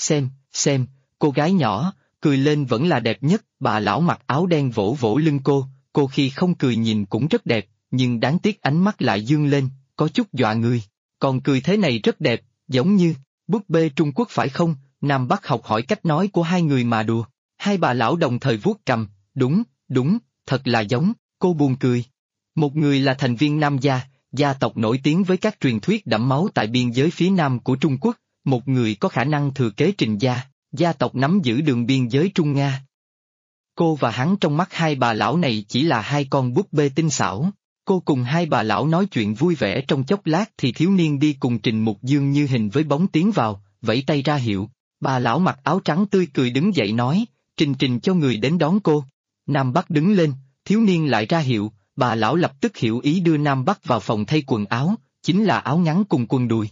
Xem, cô gái nhỏ, cười lên vẫn là đẹp nhất. Bà lão mặc áo đen vỗ vỗ lưng cô khi không cười nhìn cũng rất đẹp, nhưng đáng tiếc ánh mắt lại dương lên, có chút dọa người. Còn cười thế này rất đẹp, giống như búp bê Trung Quốc phải không? Nam Bắc học hỏi cách nói của hai người mà đùa. Hai bà lão đồng thời vuốt cằm, đúng, thật là giống. Cô buồn cười. Một người là thành viên Nam gia, gia tộc nổi tiếng với các truyền thuyết đẫm máu tại biên giới phía nam của Trung Quốc, một người có khả năng thừa kế Trình gia, gia tộc nắm giữ đường biên giới Trung Nga. Cô và hắn trong mắt hai bà lão này chỉ là hai con búp bê tinh xảo. Cô cùng hai bà lão nói chuyện vui vẻ trong chốc lát thì thiếu niên đi cùng Trình Mục Dương như hình với bóng tiến vào, vẫy tay ra hiệu. Bà lão mặc áo trắng tươi cười đứng dậy nói, Trình Trình cho người đến đón cô. Nam Bắc đứng lên, thiếu niên lại ra hiệu, bà lão lập tức hiểu ý đưa Nam Bắc vào phòng thay quần áo, chính là áo ngắn cùng quần đùi.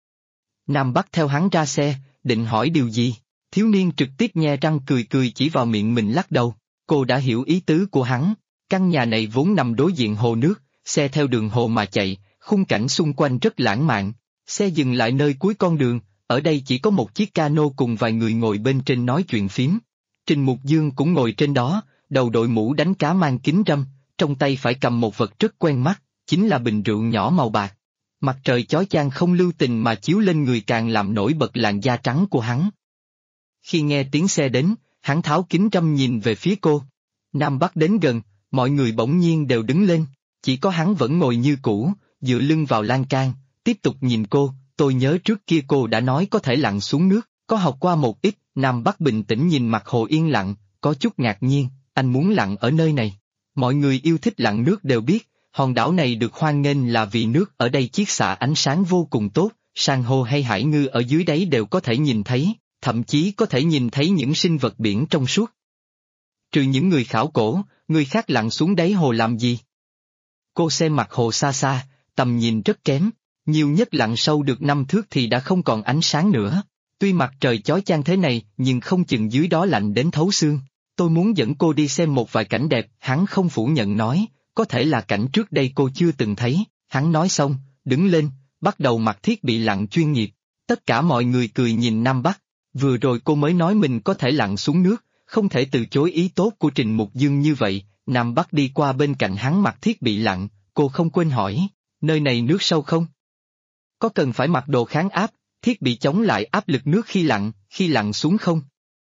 Nam Bắc theo hắn ra xe, định hỏi điều gì, thiếu niên trực tiếp nhe răng cười chỉ vào miệng mình lắc đầu. Cô đã hiểu ý tứ của hắn, căn nhà này vốn nằm đối diện hồ nước, xe theo đường hồ mà chạy, khung cảnh xung quanh rất lãng mạn. Xe dừng lại nơi cuối con đường, ở đây chỉ có một chiếc cano cùng vài người ngồi bên trên nói chuyện phím. Trình Mục Dương cũng ngồi trên đó, đầu đội mũ đánh cá mang kính râm, trong tay phải cầm một vật rất quen mắt, chính là bình rượu nhỏ màu bạc. Mặt trời chói chang không lưu tình mà chiếu lên người càng làm nổi bật làn da trắng của hắn. Khi nghe tiếng xe đến, hắn tháo kính râm nhìn về phía cô. Nam Bắc đến gần, mọi người bỗng nhiên đều đứng lên, chỉ có hắn vẫn ngồi như cũ, dựa lưng vào lan can, tiếp tục nhìn cô. Tôi nhớ trước kia cô đã nói có thể lặn xuống nước, có học qua một ít. Nam Bắc bình tĩnh nhìn mặt hồ yên lặng, có chút ngạc nhiên, anh muốn lặn ở nơi này. Mọi người yêu thích lặn nước đều biết, hòn đảo này được hoan nghênh là vì nước ở đây chiết xạ ánh sáng vô cùng tốt, san hô hay hải ngư ở dưới đáy đều có thể nhìn thấy, thậm chí có thể nhìn thấy những sinh vật biển trong suốt. Trừ những người khảo cổ, người khác lặn xuống đáy hồ làm gì? Cô xem mặt hồ xa xa, tầm nhìn rất kém, nhiều nhất lặn sâu được 5 thước thì đã không còn ánh sáng nữa. Tuy mặt trời chói chang thế này nhưng không chừng dưới đó lạnh đến thấu xương. Tôi muốn dẫn cô đi xem một vài cảnh đẹp, hắn không phủ nhận nói, có thể là cảnh trước đây cô chưa từng thấy. Hắn nói xong, đứng lên, bắt đầu mặc thiết bị lặn chuyên nghiệp. Tất cả mọi người cười nhìn Nam Bắc, vừa rồi cô mới nói mình có thể lặn xuống nước, không thể từ chối ý tốt của Trình Mục Dương như vậy. Nam Bắc đi qua bên cạnh hắn mặc thiết bị lặn, cô không quên hỏi, nơi này nước sâu không? Có cần phải mặc đồ kháng áp, thiết bị chống lại áp lực nước khi lặn xuống không?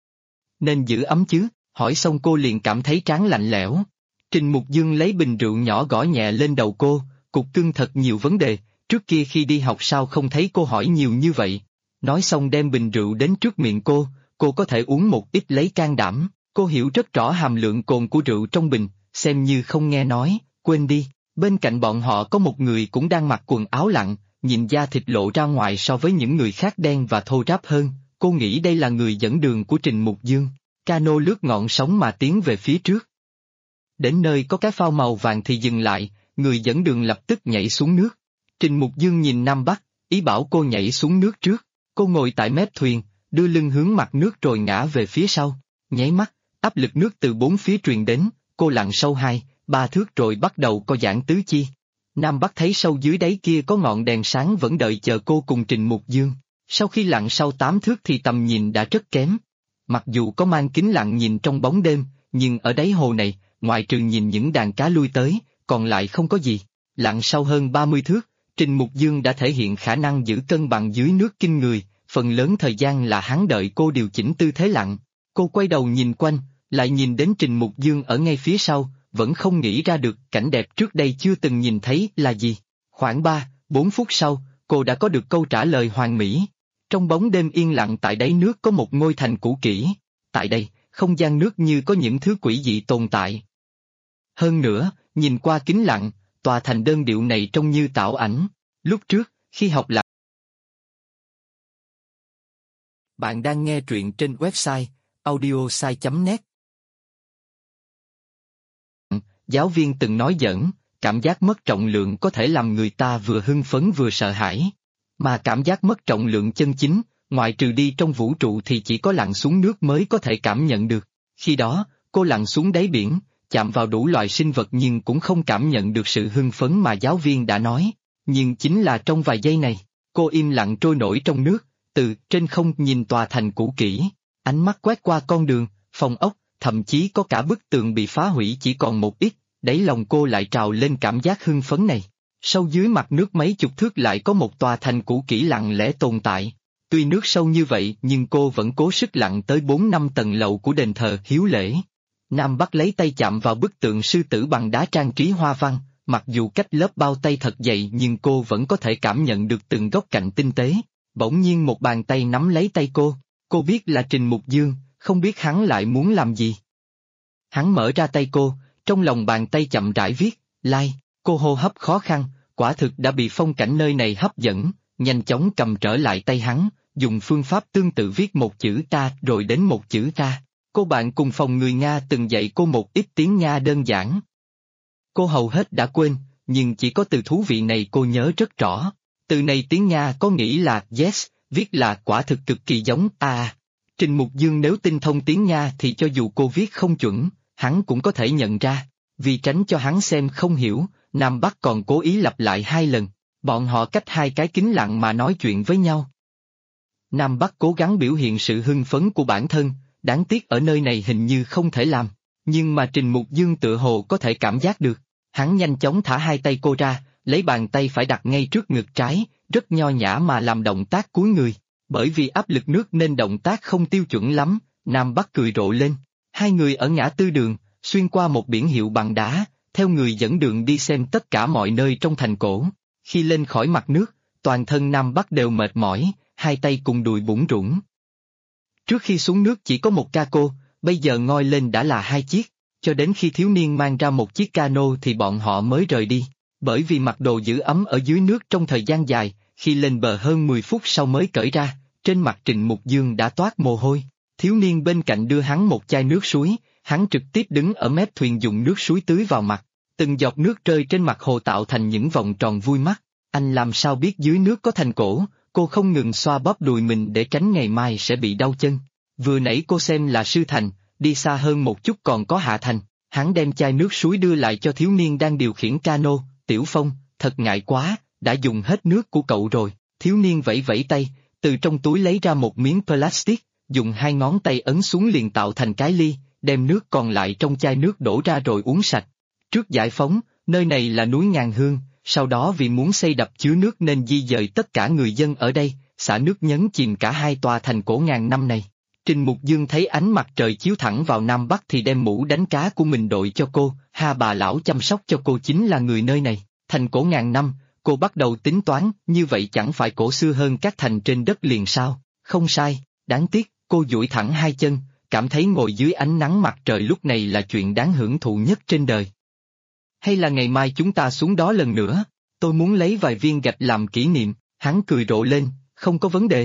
Nên giữ ấm chứ, hỏi xong cô liền cảm thấy trán lạnh lẽo. Trình Mục Dương lấy bình rượu nhỏ gõ nhẹ lên đầu cô, cục cưng thật nhiều vấn đề, trước kia khi đi học sao không thấy cô hỏi nhiều như vậy. Nói xong đem bình rượu đến trước miệng cô có thể uống một ít lấy can đảm, cô hiểu rất rõ hàm lượng cồn của rượu trong bình, xem như không nghe nói, quên đi. Bên cạnh bọn họ có một người cũng đang mặc quần áo lặn, nhìn da thịt lộ ra ngoài so với những người khác đen và thô ráp hơn, cô nghĩ đây là người dẫn đường của Trình Mục Dương. Cano lướt ngọn sóng mà tiến về phía trước. Đến nơi có cái phao màu vàng thì dừng lại, người dẫn đường lập tức nhảy xuống nước. Trình Mục Dương nhìn Nam Bắc, ý bảo cô nhảy xuống nước trước. Cô ngồi tại mép thuyền, đưa lưng hướng mặt nước rồi ngã về phía sau. Nháy mắt, áp lực nước từ bốn phía truyền đến, cô lặn sâu 2-3 thước rồi bắt đầu co giãn tứ chi. Nam Bắc thấy sâu dưới đáy kia có ngọn đèn sáng vẫn đợi chờ cô cùng Trình Mục Dương. Sau khi lặn sâu 8 thước thì tầm nhìn đã rất kém. Mặc dù có mang kính lặn nhìn trong bóng đêm, nhưng ở đáy hồ này, ngoại trừ nhìn những đàn cá lui tới, còn lại không có gì. Lặn sâu hơn 30 thước, Trình Mục Dương đã thể hiện khả năng giữ cân bằng dưới nước kinh người, phần lớn thời gian là hắn đợi cô điều chỉnh tư thế lặn. Cô quay đầu nhìn quanh, lại nhìn đến Trình Mục Dương ở ngay phía sau, vẫn không nghĩ ra được cảnh đẹp trước đây chưa từng nhìn thấy là gì. Khoảng 3-4 phút sau, cô đã có được câu trả lời hoàn mỹ. Trong bóng đêm yên lặng tại đáy nước có một ngôi thành cũ kỹ. Tại đây, không gian nước như có những thứ quỷ dị tồn tại. Hơn nữa, nhìn qua kính lặng, tòa thành đơn điệu này trông như tảo ảnh. Lúc trước, khi học lặn. Bạn đang nghe truyện trên website audiosai.net. Giáo viên từng nói giỡn, cảm giác mất trọng lượng có thể làm người ta vừa hưng phấn vừa sợ hãi. Mà cảm giác mất trọng lượng chân chính, ngoại trừ đi trong vũ trụ thì chỉ có lặn xuống nước mới có thể cảm nhận được. Khi đó, cô lặn xuống đáy biển, chạm vào đủ loại sinh vật nhưng cũng không cảm nhận được sự hưng phấn mà giáo viên đã nói. Nhưng chính là trong vài giây này, cô im lặng trôi nổi trong nước, từ trên không nhìn tòa thành cũ kỹ, ánh mắt quét qua con đường, phòng ốc, thậm chí có cả bức tường bị phá hủy chỉ còn một ít, đáy lòng cô lại trào lên cảm giác hưng phấn này. Sâu dưới mặt nước mấy chục thước lại có một tòa thành cũ kỹ lặng lẽ tồn tại. Tuy nước sâu như vậy nhưng cô vẫn cố sức lặn tới 4-5 tầng lầu của đền thờ Hiếu Lễ. Nam Bắc lấy tay chạm vào bức tượng sư tử bằng đá trang trí hoa văn, mặc dù cách lớp bao tay thật dày nhưng cô vẫn có thể cảm nhận được từng góc cạnh tinh tế. Bỗng nhiên một bàn tay nắm lấy tay cô biết là Trình Mục Dương, không biết hắn lại muốn làm gì. Hắn mở ra tay cô, trong lòng bàn tay chậm rãi viết, like, cô hô hấp khó khăn, quả thực đã bị phong cảnh nơi này hấp dẫn, nhanh chóng cầm trở lại tay hắn, dùng phương pháp tương tự viết một chữ ta rồi đến một chữ ta. Cô bạn cùng phòng người Nga từng dạy cô một ít tiếng Nga đơn giản. Cô hầu hết đã quên, nhưng chỉ có từ thú vị này cô nhớ rất rõ. Từ này tiếng Nga có nghĩa là yes, viết là quả thực cực kỳ giống a. Trình Mục Dương nếu tinh thông tiếng Nga thì cho dù cô viết không chuẩn, hắn cũng có thể nhận ra. Vì tránh cho hắn xem không hiểu, Nam Bắc còn cố ý lặp lại 2 lần. Bọn họ cách 2 cái kính lặng mà nói chuyện với nhau. Nam Bắc cố gắng biểu hiện sự hưng phấn của bản thân, đáng tiếc ở nơi này hình như không thể làm. Nhưng mà Trình Mục Dương tựa hồ có thể cảm giác được. Hắn nhanh chóng thả 2 tay cô ra, lấy bàn tay phải đặt ngay trước ngực trái, rất nho nhã mà làm động tác cúi người. Bởi vì áp lực nước nên động tác không tiêu chuẩn lắm, Nam Bắc cười rộ lên. 2 người ở ngã tư đường, xuyên qua một biển hiệu bằng đá, theo người dẫn đường đi xem tất cả mọi nơi trong thành cổ. Khi lên khỏi mặt nước, toàn thân Nam Bắc đều mệt mỏi, 2 tay cùng đùi bủn rủn. Trước khi xuống nước chỉ có một ca cô, bây giờ ngoi lên đã là 2 chiếc, cho đến khi thiếu niên mang ra một chiếc cano thì bọn họ mới rời đi. Bởi vì mặc đồ giữ ấm ở dưới nước trong thời gian dài, khi lên bờ hơn 10 phút sau mới cởi ra, trên mặt Trình Mục Dương đã toát mồ hôi. Thiếu niên bên cạnh đưa hắn một chai nước suối, hắn trực tiếp đứng ở mép thuyền dùng nước suối tưới vào mặt. Từng giọt nước rơi trên mặt hồ tạo thành những vòng tròn vui mắt. Anh làm sao biết dưới nước có thành cổ, cô không ngừng xoa bóp đùi mình để tránh ngày mai sẽ bị đau chân. Vừa nãy cô xem là Sư Thành, đi xa hơn một chút còn có Hạ Thành. Hắn đem chai nước suối đưa lại cho thiếu niên đang điều khiển cano. Tiểu Phong, thật ngại quá, đã dùng hết nước của cậu rồi. Thiếu niên vẫy vẫy tay, từ trong túi lấy ra một miếng plastic, dùng 2 ngón tay ấn xuống liền tạo thành cái ly, đem nước còn lại trong chai nước đổ ra rồi uống sạch. Trước giải phóng, nơi này là núi Ngàn Hương, sau đó vì muốn xây đập chứa nước nên di dời tất cả người dân ở đây, xả nước nhấn chìm cả 2 tòa thành cổ ngàn năm này. Trình Mục Dương thấy ánh mặt trời chiếu thẳng vào Nam Bắc thì đem mũ đánh cá của mình đội cho cô, ha bà lão chăm sóc cho cô chính là người nơi này. Thành cổ ngàn năm, cô bắt đầu tính toán, như vậy chẳng phải cổ xưa hơn các thành trên đất liền sao? Không sai, đáng tiếc, cô duỗi thẳng 2 chân, cảm thấy ngồi dưới ánh nắng mặt trời lúc này là chuyện đáng hưởng thụ nhất trên đời. Hay là ngày mai chúng ta xuống đó lần nữa, tôi muốn lấy vài viên gạch làm kỷ niệm, hắn cười rộ lên, không có vấn đề.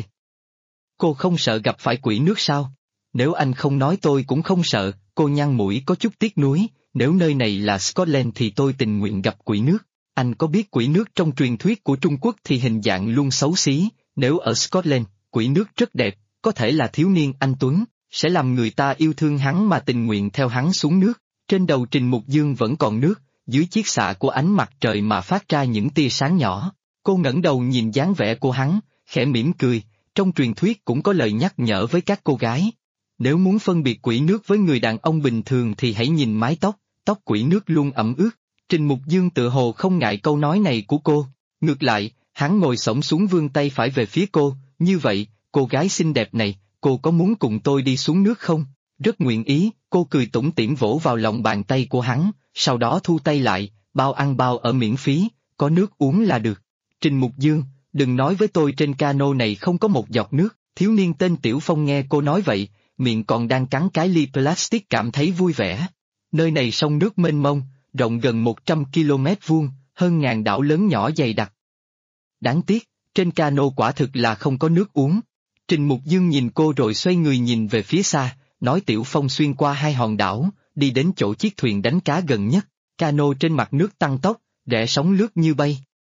Cô không sợ gặp phải quỷ nước sao? Nếu anh không nói tôi cũng không sợ, cô nhăn mũi có chút tiếc nuối, nếu nơi này là Scotland thì tôi tình nguyện gặp quỷ nước. Anh có biết quỷ nước trong truyền thuyết của Trung Quốc thì hình dạng luôn xấu xí, nếu ở Scotland, quỷ nước rất đẹp, có thể là thiếu niên anh Tuấn, sẽ làm người ta yêu thương hắn mà tình nguyện theo hắn xuống nước. Trên đầu Trình Mục Dương vẫn còn nước, dưới chiết xạ của ánh mặt trời mà phát ra những tia sáng nhỏ. Cô ngẩng đầu nhìn dáng vẻ của hắn, khẽ mỉm cười, trong truyền thuyết cũng có lời nhắc nhở với các cô gái. Nếu muốn phân biệt quỷ nước với người đàn ông bình thường thì hãy nhìn mái tóc, tóc quỷ nước luôn ẩm ướt. Trình Mục Dương tự hồ không ngại câu nói này của cô. Ngược lại, hắn ngồi xổm xuống vươn tay phải về phía cô, như vậy, cô gái xinh đẹp này, cô có muốn cùng tôi đi xuống nước không? Rất nguyện ý, cô cười tủm tỉm vỗ vào lòng bàn tay của hắn, sau đó thu tay lại, bao ăn bao ở miễn phí, có nước uống là được. Trình Mục Dương, đừng nói với tôi trên cano này không có một giọt nước. Thiếu niên tên Tiểu Phong nghe cô nói vậy, miệng còn đang cắn cái ly plastic cảm thấy vui vẻ. Nơi này sông nước mênh mông, rộng gần 100 km vuông, hơn ngàn đảo lớn nhỏ dày đặc. Đáng tiếc, trên cano quả thực là không có nước uống. Trình Mục Dương nhìn cô rồi xoay người nhìn về phía xa, nói Tiểu Phong xuyên qua hai hòn đảo, đi đến chỗ chiếc thuyền đánh cá gần nhất. Cano trên mặt nước tăng tốc, rẽ sóng lướt như bay.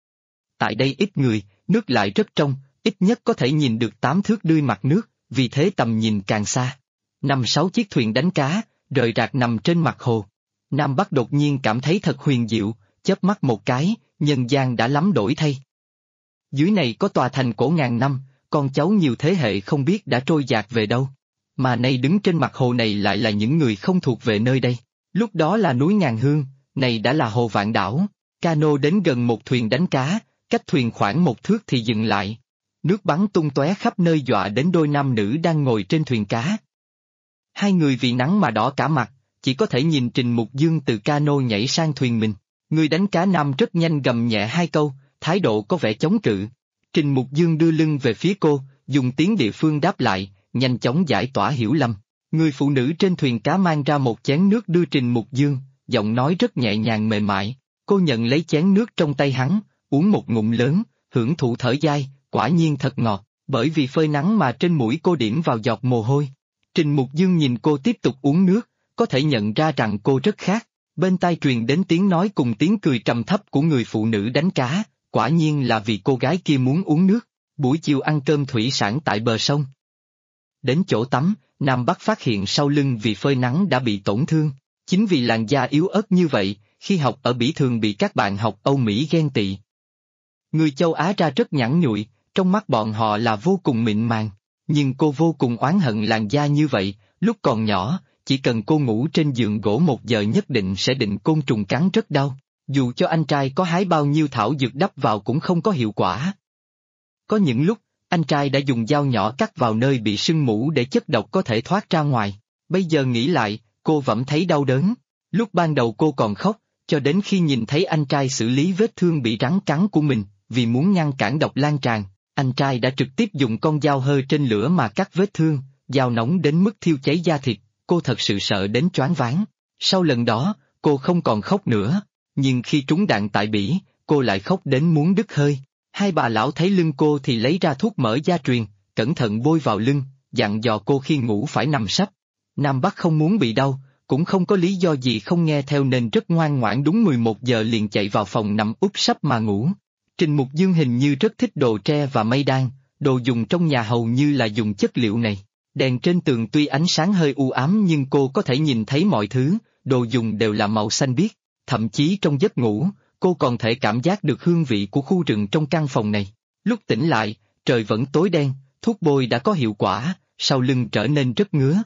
Tại đây ít người, nước lại rất trong, ít nhất có thể nhìn được 8 thước đuôi mặt nước, vì thế tầm nhìn càng xa. 5-6 chiếc thuyền đánh cá, rời rạc nằm trên mặt hồ. Nam Bắc đột nhiên cảm thấy thật huyền diệu, chớp mắt một cái, nhân gian đã lắm đổi thay. Dưới này có tòa thành cổ ngàn năm, con cháu nhiều thế hệ không biết đã trôi dạt về đâu. Mà nay đứng trên mặt hồ này lại là những người không thuộc về nơi đây. Lúc đó là núi Ngàn Hương, này đã là hồ Vạn Đảo. Cano đến gần một thuyền đánh cá, cách thuyền khoảng 1 thước thì dừng lại. Nước bắn tung tóe khắp nơi dọa đến đôi nam nữ đang ngồi trên thuyền cá. Hai người vì nắng mà đỏ cả mặt, chỉ có thể nhìn Trình Mục Dương từ cano nhảy sang thuyền mình. Người đánh cá nam rất nhanh gầm nhẹ 2 câu, thái độ có vẻ chống cự. Trình Mục Dương đưa lưng về phía cô, dùng tiếng địa phương đáp lại, nhanh chóng giải tỏa hiểu lầm. Người phụ nữ trên thuyền cá mang ra một chén nước đưa Trình Mục Dương, giọng nói rất nhẹ nhàng mềm mại. Cô nhận lấy chén nước trong tay hắn, uống một ngụm lớn, hưởng thụ thở dai, quả nhiên thật ngọt, bởi vì phơi nắng mà trên mũi cô điểm vào giọt mồ hôi. Trình Mục Dương nhìn cô tiếp tục uống nước, có thể nhận ra rằng cô rất khác. Bên tai truyền đến tiếng nói cùng tiếng cười trầm thấp của người phụ nữ đánh cá, quả nhiên là vì cô gái kia muốn uống nước. Buổi chiều ăn cơm thủy sản tại bờ sông. Đến chỗ tắm, Nam Bắc phát hiện sau lưng vì phơi nắng đã bị tổn thương. Chính vì làn da yếu ớt như vậy, khi học ở Bỉ thường bị các bạn học Âu Mỹ ghen tị. Người châu Á ra rất nhẵn nhụi, trong mắt bọn họ là vô cùng mịn màng. Nhưng cô vô cùng oán hận làn da như vậy, lúc còn nhỏ, chỉ cần cô ngủ trên giường gỗ 1 giờ nhất định sẽ định côn trùng cắn rất đau. Dù cho anh trai có hái bao nhiêu thảo dược đắp vào cũng không có hiệu quả. Có những lúc, anh trai đã dùng dao nhỏ cắt vào nơi bị sưng mủ để chất độc có thể thoát ra ngoài. Bây giờ nghĩ lại, cô vẫn thấy đau đớn. Lúc ban đầu cô còn khóc, cho đến khi nhìn thấy anh trai xử lý vết thương bị rắn cắn của mình, vì muốn ngăn cản độc lan tràn, anh trai đã trực tiếp dùng con dao hơi trên lửa mà cắt vết thương, dao nóng đến mức thiêu cháy da thịt, cô thật sự sợ đến choáng váng. Sau lần đó, cô không còn khóc nữa, nhưng khi trúng đạn tại Bỉ, cô lại khóc đến muốn đứt hơi. Hai bà lão thấy lưng cô thì lấy ra thuốc mỡ gia truyền, cẩn thận bôi vào lưng, dặn dò cô khi ngủ phải nằm sấp. Nam Bắc không muốn bị đau, cũng không có lý do gì không nghe theo nên rất ngoan ngoãn, đúng 11 giờ liền chạy vào phòng nằm úp sấp mà ngủ. Trình Mục Dương hình như rất thích đồ tre và mây đan, đồ dùng trong nhà hầu như là dùng chất liệu này. Đèn trên tường tuy ánh sáng hơi u ám nhưng cô có thể nhìn thấy mọi thứ, đồ dùng đều là màu xanh biếc, thậm chí trong giấc ngủ, cô còn thể cảm giác được hương vị của khu rừng trong căn phòng này. Lúc tỉnh lại, trời vẫn tối đen, thuốc bôi đã có hiệu quả, sau lưng trở nên rất ngứa.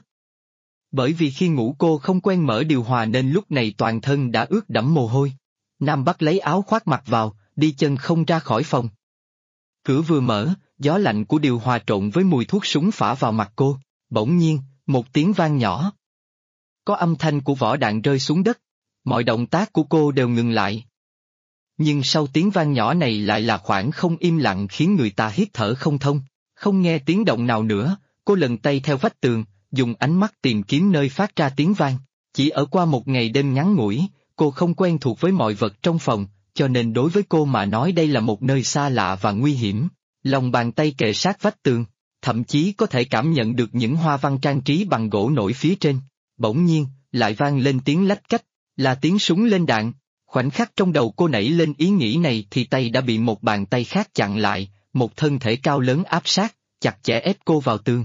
Bởi vì khi ngủ cô không quen mở điều hòa nên lúc này toàn thân đã ướt đẫm mồ hôi. Nam Bắc lấy áo khoác mặc vào, đi chân không ra khỏi phòng. Cửa vừa mở, gió lạnh của điều hòa trộn với mùi thuốc súng phả vào mặt cô, bỗng nhiên, một tiếng vang nhỏ. Có âm thanh của vỏ đạn rơi xuống đất, mọi động tác của cô đều ngừng lại. Nhưng sau tiếng vang nhỏ này lại là khoảng không im lặng khiến người ta hít thở không thông, không nghe tiếng động nào nữa, cô lần tay theo vách tường, dùng ánh mắt tìm kiếm nơi phát ra tiếng vang. Chỉ ở qua một ngày đêm ngắn ngủi, cô không quen thuộc với mọi vật trong phòng, cho nên đối với cô mà nói đây là một nơi xa lạ và nguy hiểm. Lòng bàn tay kề sát vách tường, thậm chí có thể cảm nhận được những hoa văn trang trí bằng gỗ nổi phía trên. Bỗng nhiên, lại vang lên tiếng lách cách, là tiếng súng lên đạn. Khoảnh khắc trong đầu cô nảy lên ý nghĩ này thì tay đã bị một bàn tay khác chặn lại, một thân thể cao lớn áp sát, chặt chẽ ép cô vào tường.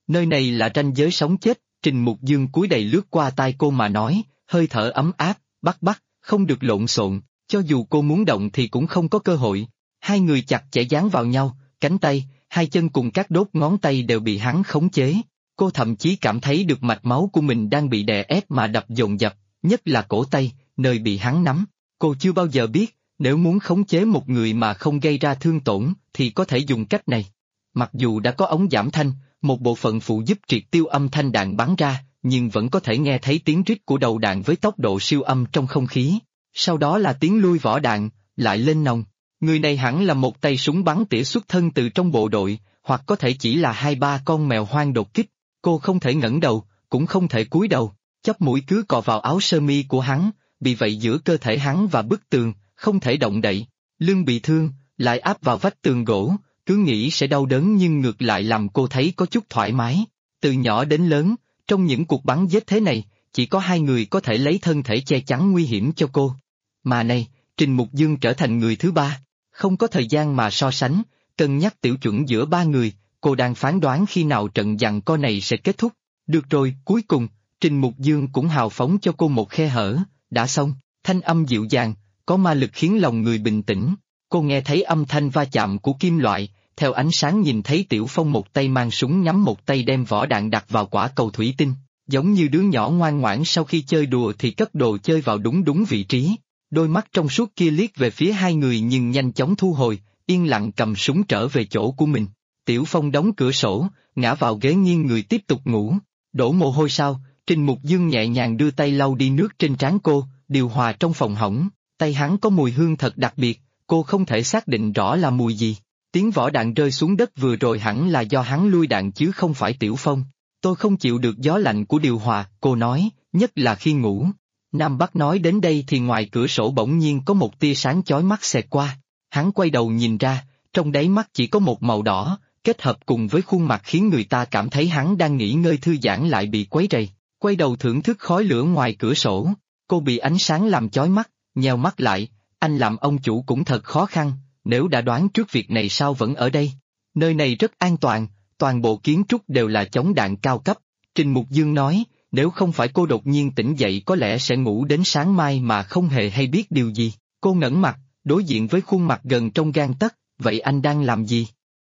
Nơi này là ranh giới sống chết, Trình Mục Dương cúi đầy lướt qua tai cô mà nói, hơi thở ấm áp, bắt, không được lộn xộn, cho dù cô muốn động thì cũng không có cơ hội. Hai người chặt chẽ dán vào nhau, cánh tay, hai chân cùng các đốt ngón tay đều bị hắn khống chế. Cô thậm chí cảm thấy được mạch máu của mình đang bị đè ép mà đập dồn dập, nhất là cổ tay, nơi bị hắn nắm. Cô chưa bao giờ biết, nếu muốn khống chế một người mà không gây ra thương tổn, thì có thể dùng cách này. Mặc dù đã có ống giảm thanh, một bộ phận phụ giúp triệt tiêu âm thanh đạn bắn ra, nhưng vẫn có thể nghe thấy tiếng rít của đầu đạn với tốc độ siêu âm trong không khí. Sau đó là tiếng lui vỏ đạn, lại lên nòng. Người này hẳn là một tay súng bắn tỉa xuất thân từ trong bộ đội, hoặc có thể chỉ là 2-3 con mèo hoang đột kích. Cô không thể ngẩng đầu, cũng không thể cúi đầu, chóp mũi cứ cọ vào áo sơ mi của hắn, vì vậy giữa cơ thể hắn và bức tường, không thể động đậy. Lưng bị thương, lại áp vào vách tường gỗ, cứ nghĩ sẽ đau đớn nhưng ngược lại làm cô thấy có chút thoải mái. Từ nhỏ đến lớn, trong những cuộc bắn giết thế này, chỉ có hai người có thể lấy thân thể che chắn nguy hiểm cho cô. Mà này, Trình Mục Dương trở thành người thứ ba, không có thời gian mà so sánh, cân nhắc tiểu chuẩn giữa ba người, cô đang phán đoán khi nào trận giằng co này sẽ kết thúc. Được rồi, cuối cùng, Trình Mục Dương cũng hào phóng cho cô một khe hở, đã xong, thanh âm dịu dàng, có ma lực khiến lòng người bình tĩnh. Cô nghe thấy âm thanh va chạm của kim loại, theo ánh sáng nhìn thấy Tiểu Phong một tay mang súng nhắm một tay đem vỏ đạn đặt vào quả cầu thủy tinh, giống như đứa nhỏ ngoan ngoãn sau khi chơi đùa thì cất đồ chơi vào đúng vị trí. Đôi mắt trong suốt kia liếc về phía hai người nhưng nhanh chóng thu hồi, yên lặng cầm súng trở về chỗ của mình. Tiểu Phong đóng cửa sổ, ngã vào ghế nghiêng người tiếp tục ngủ. Đổ mồ hôi sao, Trình Mục Dương nhẹ nhàng đưa tay lau đi nước trên trán cô, điều hòa trong phòng hỏng, tay hắn có mùi hương thật đặc biệt, cô không thể xác định rõ là mùi gì. Tiếng vỏ đạn rơi xuống đất vừa rồi hẳn là do hắn lui đạn chứ không phải Tiểu Phong. Tôi không chịu được gió lạnh của điều hòa, cô nói, nhất là khi ngủ. Nam Bắc nói đến đây thì ngoài cửa sổ bỗng nhiên có một tia sáng chói mắt xẹt qua. Hắn quay đầu nhìn ra, trong đáy mắt chỉ có một màu đỏ, kết hợp cùng với khuôn mặt khiến người ta cảm thấy hắn đang nghỉ ngơi thư giãn lại bị quấy rầy. Quay đầu thưởng thức khói lửa ngoài cửa sổ, cô bị ánh sáng làm chói mắt, nheo mắt lại, anh làm ông chủ cũng thật khó khăn, nếu đã đoán trước việc này sao vẫn ở đây. Nơi này rất an toàn, toàn bộ kiến trúc đều là chống đạn cao cấp, Trình Mục Dương nói, nếu không phải cô đột nhiên tỉnh dậy có lẽ sẽ ngủ đến sáng mai mà không hề hay biết điều gì. Cô ngẩng mặt, đối diện với khuôn mặt gần trong gang tấc, vậy anh đang làm gì?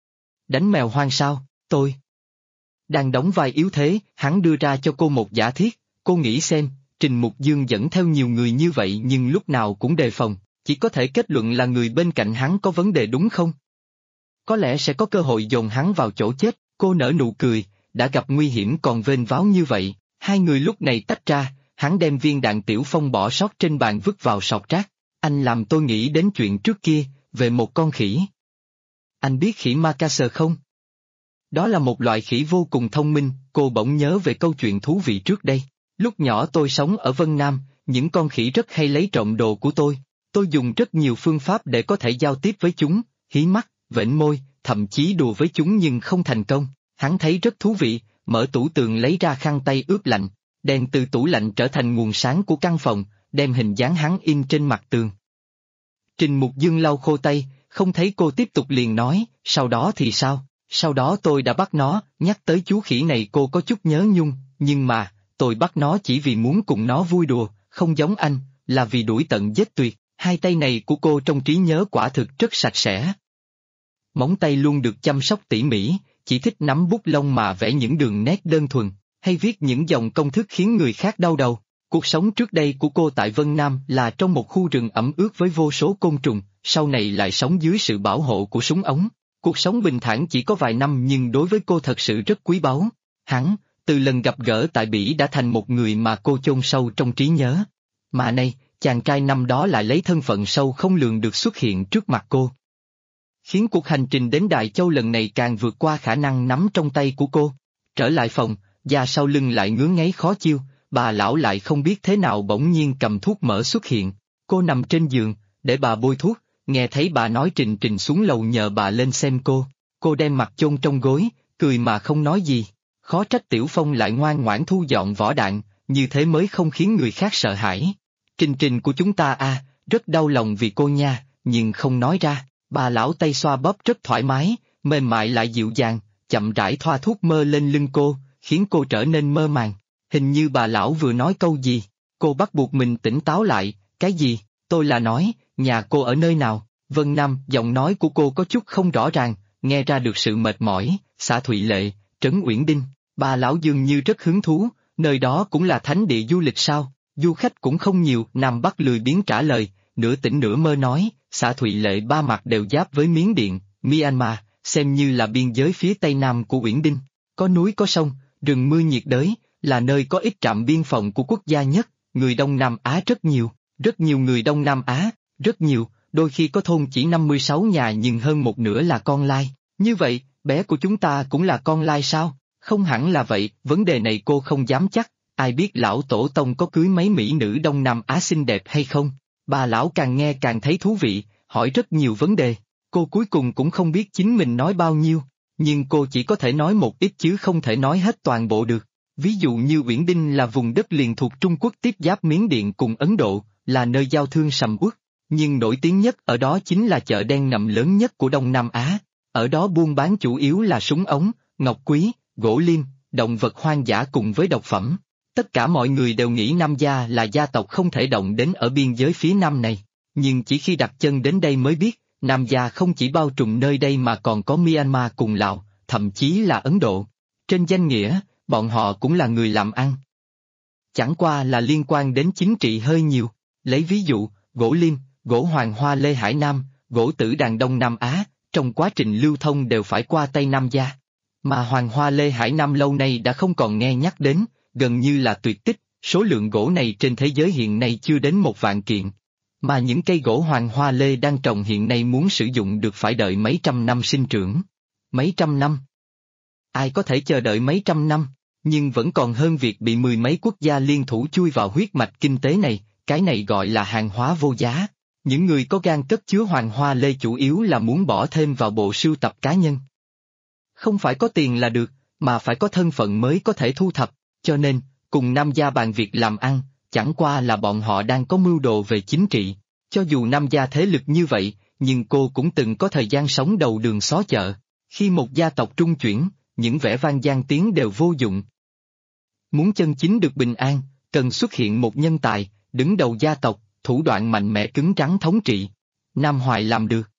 Đánh mèo hoang sao, tôi đang đóng vai yếu thế, hắn đưa ra cho cô một giả thiết, cô nghĩ xem, Trình Mục Dương dẫn theo nhiều người như vậy nhưng lúc nào cũng đề phòng, chỉ có thể kết luận là người bên cạnh hắn có vấn đề đúng không? Có lẽ sẽ có cơ hội dồn hắn vào chỗ chết, cô nở nụ cười, đã gặp nguy hiểm còn vênh váo như vậy, hai người lúc này tách ra, hắn đem viên đạn Tiểu Phong bỏ sót trên bàn vứt vào sọt rác, anh làm tôi nghĩ đến chuyện trước kia, về một con khỉ. Anh biết khỉ Makassar không? Đó là một loại khỉ vô cùng thông minh, cô bỗng nhớ về câu chuyện thú vị trước đây. Lúc nhỏ tôi sống ở Vân Nam, những con khỉ rất hay lấy trộm đồ của tôi dùng rất nhiều phương pháp để có thể giao tiếp với chúng, hí mắt, vểnh môi, thậm chí đùa với chúng nhưng không thành công. Hắn thấy rất thú vị, mở tủ tường lấy ra khăn tay ướp lạnh, đèn từ tủ lạnh trở thành nguồn sáng của căn phòng, đem hình dáng hắn in trên mặt tường. Trình Mục Dương lau khô tay, không thấy cô tiếp tục liền nói, sau đó thì sao? Sau đó tôi đã bắt nó, nhắc tới chú khỉ này cô có chút nhớ nhung, nhưng mà, tôi bắt nó chỉ vì muốn cùng nó vui đùa, không giống anh, là vì đuổi tận giết tuyệt. Hai tay này của cô trong trí nhớ quả thực rất sạch sẽ. Móng tay luôn được chăm sóc tỉ mỉ, chỉ thích nắm bút lông mà vẽ những đường nét đơn thuần, hay viết những dòng công thức khiến người khác đau đầu. Cuộc sống trước đây của cô tại Vân Nam là trong một khu rừng ẩm ướt với vô số côn trùng, sau này lại sống dưới sự bảo hộ của súng ống. Cuộc sống bình thản chỉ có vài năm nhưng đối với cô thật sự rất quý báu. Hắn, từ lần gặp gỡ tại Bỉ đã thành một người mà cô chôn sâu trong trí nhớ. Mà nay, chàng trai năm đó lại lấy thân phận sâu không lường được xuất hiện trước mặt cô. Khiến cuộc hành trình đến Đại Châu lần này càng vượt qua khả năng nắm trong tay của cô. Trở lại phòng, da sau lưng lại ngứa ngáy khó chịu, bà lão lại không biết thế nào bỗng nhiên cầm thuốc mỡ xuất hiện. Cô nằm trên giường, để bà bôi thuốc, nghe thấy bà nói Trình Trình xuống lầu nhờ bà lên xem cô. Cô đem mặt chôn trong gối, cười mà không nói gì. Khó trách Tiểu Phong lại ngoan ngoãn thu dọn vỏ đạn, như thế mới không khiến người khác sợ hãi. Trình Trình của chúng ta rất đau lòng vì cô nha, nhưng không nói ra. Bà lão tay xoa bóp rất thoải mái, mềm mại lại dịu dàng, chậm rãi thoa thuốc mơ lên lưng cô, khiến cô trở nên mơ màng. Hình như bà lão vừa nói câu gì, cô bắt buộc mình tỉnh táo lại, cái gì, tôi là nói, nhà cô ở nơi nào? Vân Nam, giọng nói của cô có chút không rõ ràng, nghe ra được sự mệt mỏi, xã Thụy Lệ, Trấn Uyển Đinh, bà lão dường như rất hứng thú, nơi đó cũng là thánh địa du lịch sao, du khách cũng không nhiều, Nam Bắc lười biếng trả lời, nửa tỉnh nửa mơ nói, xã Thụy Lệ ba mặt đều giáp với Miến Điện, Myanmar, xem như là biên giới phía tây nam của Uyển Đinh, có núi có sông, rừng mưa nhiệt đới, là nơi có ít trạm biên phòng của quốc gia nhất, người Đông Nam Á rất nhiều người Đông Nam Á, rất nhiều, đôi khi có thôn chỉ 56 nhà nhưng hơn một nửa là con lai, như vậy, bé của chúng ta cũng là con lai sao? Không hẳn là vậy, vấn đề này cô không dám chắc, ai biết lão tổ tông có cưới mấy mỹ nữ Đông Nam Á xinh đẹp hay không? Bà lão càng nghe càng thấy thú vị, hỏi rất nhiều vấn đề, cô cuối cùng cũng không biết chính mình nói bao nhiêu, nhưng cô chỉ có thể nói một ít chứ không thể nói hết toàn bộ được. Ví dụ như Uyển Đinh là vùng đất liền thuộc Trung Quốc tiếp giáp Miến Điện cùng Ấn Độ, là nơi giao thương sầm uất, nhưng nổi tiếng nhất ở đó chính là chợ đen ngầm lớn nhất của Đông Nam Á, ở đó buôn bán chủ yếu là súng ống, ngọc quý, gỗ liêm, động vật hoang dã cùng với độc phẩm. Tất cả mọi người đều nghĩ Nam gia là gia tộc không thể động đến ở biên giới phía Nam này, nhưng chỉ khi đặt chân đến đây mới biết, Nam gia không chỉ bao trùm nơi đây mà còn có Myanmar cùng Lào, thậm chí là Ấn Độ. Trên danh nghĩa, bọn họ cũng là người làm ăn. Chẳng qua là liên quan đến chính trị hơi nhiều, lấy ví dụ, gỗ liêm, gỗ hoàng hoa lê Hải Nam, gỗ tử đàn Đông Nam Á, trong quá trình lưu thông đều phải qua Tây Nam gia. Mà hoàng hoa lê Hải Nam lâu nay đã không còn nghe nhắc đến, gần như là tuyệt tích, số lượng gỗ này trên thế giới hiện nay chưa đến 1 vạn kiện. Mà những cây gỗ hoàng hoa lê đang trồng hiện nay muốn sử dụng được phải đợi mấy trăm năm sinh trưởng. Mấy trăm năm? Ai có thể chờ đợi mấy trăm năm, nhưng vẫn còn hơn việc bị mười mấy quốc gia liên thủ chui vào huyết mạch kinh tế này, cái này gọi là hàng hóa vô giá. Những người có gan cất chứa hoàng hoa lê chủ yếu là muốn bỏ thêm vào bộ sưu tập cá nhân. Không phải có tiền là được, mà phải có thân phận mới có thể thu thập, cho nên, cùng Nam gia bàn việc làm ăn, chẳng qua là bọn họ đang có mưu đồ về chính trị. Cho dù Nam gia thế lực như vậy, nhưng cô cũng từng có thời gian sống đầu đường xó chợ. Khi một gia tộc trung chuyển, những vẻ vang gian tiếng đều vô dụng. Muốn chân chính được bình an, cần xuất hiện một nhân tài, đứng đầu gia tộc, thủ đoạn mạnh mẽ cứng rắn thống trị. Nam Hoài làm được.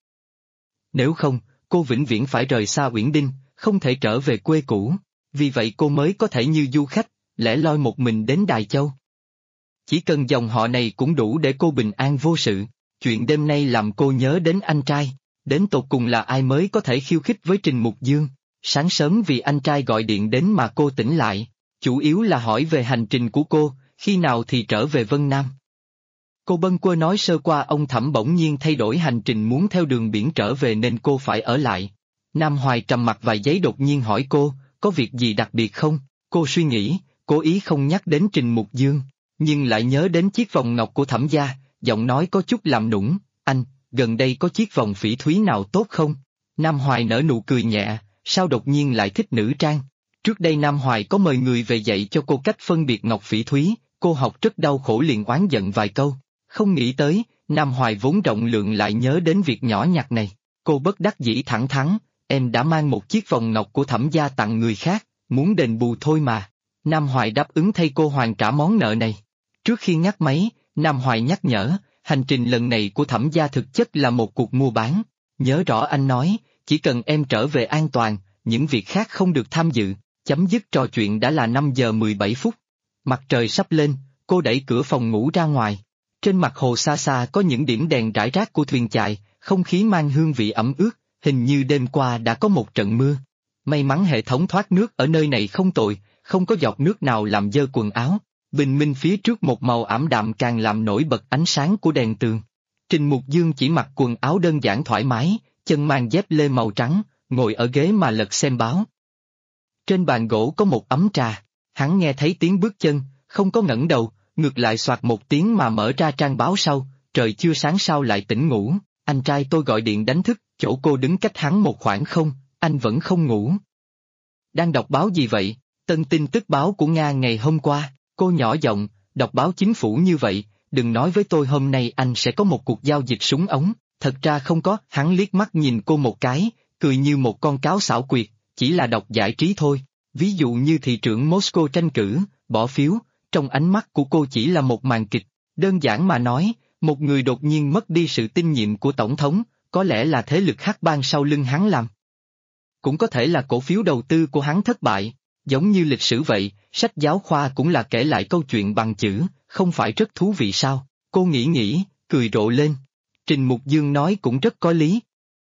Nếu không, cô vĩnh viễn phải rời xa Uyển Đinh, không thể trở về quê cũ. Vì vậy cô mới có thể như du khách, lẻ loi một mình đến Đài Châu. Chỉ cần dòng họ này cũng đủ để cô bình an vô sự. Chuyện đêm nay làm cô nhớ đến anh trai, đến tột cùng là ai mới có thể khiêu khích với Trình Mục Dương. Sáng sớm vì anh trai gọi điện đến mà cô tỉnh lại, chủ yếu là hỏi về hành trình của cô, khi nào thì trở về Vân Nam. Cô bâng quơ nói sơ qua ông Thẩm bỗng nhiên thay đổi hành trình muốn theo đường biển trở về nên cô phải ở lại. Nam Hoài trầm mặc vài giây đột nhiên hỏi cô, có việc gì đặc biệt không? Cô suy nghĩ, cố ý không nhắc đến Trình Mục Dương, nhưng lại nhớ đến chiếc vòng ngọc của Thẩm gia, giọng nói có chút làm nũng, anh, gần đây có chiếc vòng phỉ thúy nào tốt không? Nam Hoài nở nụ cười nhẹ, sao đột nhiên lại thích nữ trang? Trước đây Nam Hoài có mời người về dạy cho cô cách phân biệt ngọc phỉ thúy, cô học rất đau khổ liền oán giận vài câu. Không nghĩ tới, Nam Hoài vốn rộng lượng lại nhớ đến việc nhỏ nhặt này. Cô bất đắc dĩ thẳng thắn, em đã mang một chiếc vòng ngọc của Thẩm gia tặng người khác, muốn đền bù thôi mà. Nam Hoài đáp ứng thay cô hoàn trả món nợ này. Trước khi ngắt máy, Nam Hoài nhắc nhở, hành trình lần này của Thẩm gia thực chất là một cuộc mua bán. Nhớ rõ anh nói, chỉ cần em trở về an toàn, những việc khác không được tham dự. Chấm dứt trò chuyện đã là 5 giờ 17 phút. Mặt trời sắp lên, cô đẩy cửa phòng ngủ ra ngoài. Trên mặt hồ xa xa có những điểm đèn rải rác của thuyền chài, không khí mang hương vị ẩm ướt, hình như đêm qua đã có một trận mưa. May mắn hệ thống thoát nước ở nơi này không tồi, không có giọt nước nào làm dơ quần áo. Bình minh phía trước một màu ảm đạm càng làm nổi bật ánh sáng của đèn tường. Trình Mục Dương chỉ mặc quần áo đơn giản thoải mái, chân mang dép lê màu trắng, ngồi ở ghế mà lật xem báo. Trên bàn gỗ có một ấm trà, hắn nghe thấy tiếng bước chân, không có ngẩng đầu, ngược lại soạt một tiếng mà mở ra trang báo sau, trời chưa sáng sao lại tỉnh ngủ, anh trai tôi gọi điện đánh thức, chỗ cô đứng cách hắn một khoảng không, anh vẫn không ngủ. Đang đọc báo gì vậy? Tân tin tức báo của Nga ngày hôm qua, cô nhỏ giọng, đọc báo chính phủ như vậy, đừng nói với tôi hôm nay anh sẽ có một cuộc giao dịch súng ống, thật ra không có, hắn liếc mắt nhìn cô một cái, cười như một con cáo xảo quyệt, chỉ là đọc giải trí thôi. Ví dụ như thị trưởng Moscow tranh cử, bỏ phiếu, trong ánh mắt của cô chỉ là một màn kịch. Đơn giản mà nói, một người đột nhiên mất đi sự tín nhiệm của tổng thống, có lẽ là thế lực hắc bang sau lưng hắn làm. Cũng có thể là cổ phiếu đầu tư của hắn thất bại, giống như lịch sử vậy, sách giáo khoa cũng là kể lại câu chuyện bằng chữ, không phải rất thú vị sao? Cô nghĩ, cười rộ lên. Trình Mục Dương nói cũng rất có lý.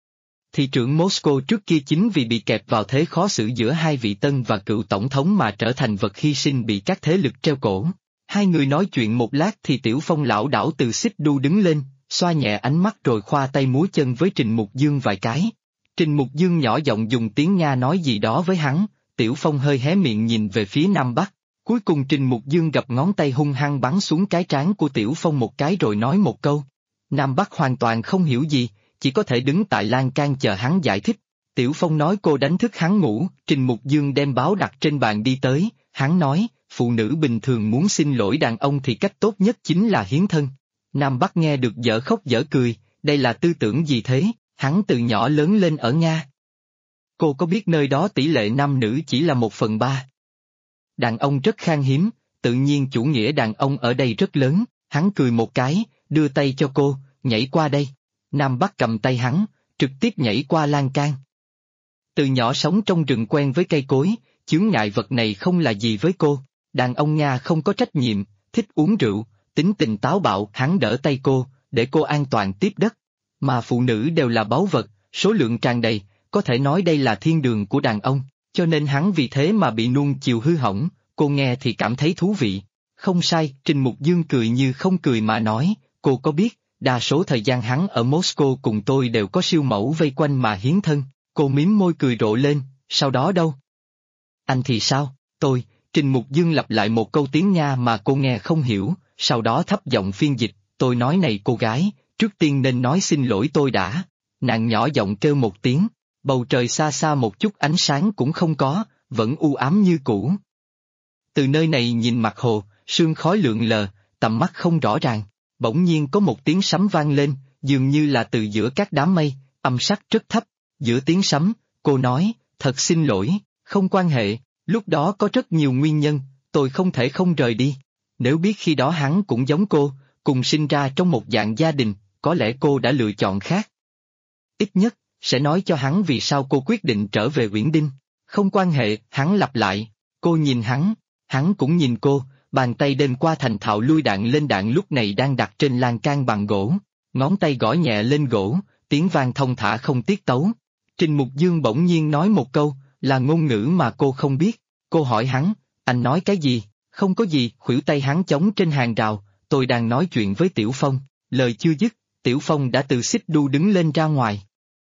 Thị trưởng Moscow trước kia chính vì bị kẹp vào thế khó xử giữa hai vị tân và cựu tổng thống mà trở thành vật hy sinh bị các thế lực treo cổ. Hai người nói chuyện một lát thì Tiểu Phong lảo đảo từ xích đu đứng lên, xoa nhẹ ánh mắt rồi khoa tay múa chân với Trình Mục Dương vài cái. Trình Mục Dương nhỏ giọng dùng tiếng Nga nói gì đó với hắn, Tiểu Phong hơi hé miệng nhìn về phía Nam Bắc. Cuối cùng Trình Mục Dương gập ngón tay hung hăng bắn xuống cái trán của Tiểu Phong một cái rồi nói một câu. Nam Bắc hoàn toàn không hiểu gì, chỉ có thể đứng tại lan can chờ hắn giải thích. Tiểu Phong nói cô đánh thức hắn ngủ, Trình Mục Dương đem báo đặt trên bàn đi tới, hắn nói, phụ nữ bình thường muốn xin lỗi đàn ông thì cách tốt nhất chính là hiến thân. Nam Bắc nghe được dở khóc dở cười, đây là tư tưởng gì thế, hắn từ nhỏ lớn lên ở Nga. Cô có biết nơi đó tỷ lệ nam nữ chỉ là 1/3. Đàn ông rất khan hiếm, tự nhiên chủ nghĩa đàn ông ở đây rất lớn, hắn cười một cái, đưa tay cho cô, nhảy qua đây. Nam Bắc cầm tay hắn, trực tiếp nhảy qua lan can. Từ nhỏ sống trong rừng quen với cây cối, chướng ngại vật này không là gì với cô. Đàn ông Nga không có trách nhiệm, thích uống rượu, tính tình táo bạo, hắn đỡ tay cô, để cô an toàn tiếp đất. Mà phụ nữ đều là báu vật, số lượng tràn đầy, có thể nói đây là thiên đường của đàn ông, cho nên hắn vì thế mà bị nuông chiều hư hỏng, cô nghe thì cảm thấy thú vị. Không sai, Trình Mục Dương cười như không cười mà nói, cô có biết, đa số thời gian hắn ở Moscow cùng tôi đều có siêu mẫu vây quanh mà hiến thân, cô mím môi cười rộ lên, sau đó đâu? Anh thì sao, tôi, Trình Mục Dương lặp lại một câu tiếng Nga mà cô nghe không hiểu, sau đó thấp giọng phiên dịch, tôi nói này cô gái, trước tiên nên nói xin lỗi tôi đã. Nàng nhỏ giọng kêu một tiếng, bầu trời xa xa một chút ánh sáng cũng không có, vẫn u ám như cũ. Từ nơi này nhìn mặt hồ, sương khói lượn lờ, tầm mắt không rõ ràng, bỗng nhiên có một tiếng sấm vang lên, dường như là từ giữa các đám mây, âm sắc rất thấp. Giữa tiếng sấm, cô nói, thật xin lỗi, không quan hệ, lúc đó có rất nhiều nguyên nhân, tôi không thể không rời đi. Nếu biết khi đó hắn cũng giống cô, cùng sinh ra trong một dạng gia đình, có lẽ cô đã lựa chọn khác. Ít nhất, sẽ nói cho hắn vì sao cô quyết định trở về Uyển Đinh. Không quan hệ, hắn lặp lại, cô nhìn hắn cũng nhìn cô, bàn tay đêm qua thành thạo lui đạn lên đạn lúc này đang đặt trên lan can bằng gỗ, ngón tay gõ nhẹ lên gỗ, tiếng vang thông thả không tiết tấu. Trình Mục Dương bỗng nhiên nói một câu, là ngôn ngữ mà cô không biết, cô hỏi hắn, anh nói cái gì, không có gì, khuỷu tay hắn chống trên hàng rào, tôi đang nói chuyện với Tiểu Phong, lời chưa dứt, Tiểu Phong đã từ xích đu đứng lên ra ngoài.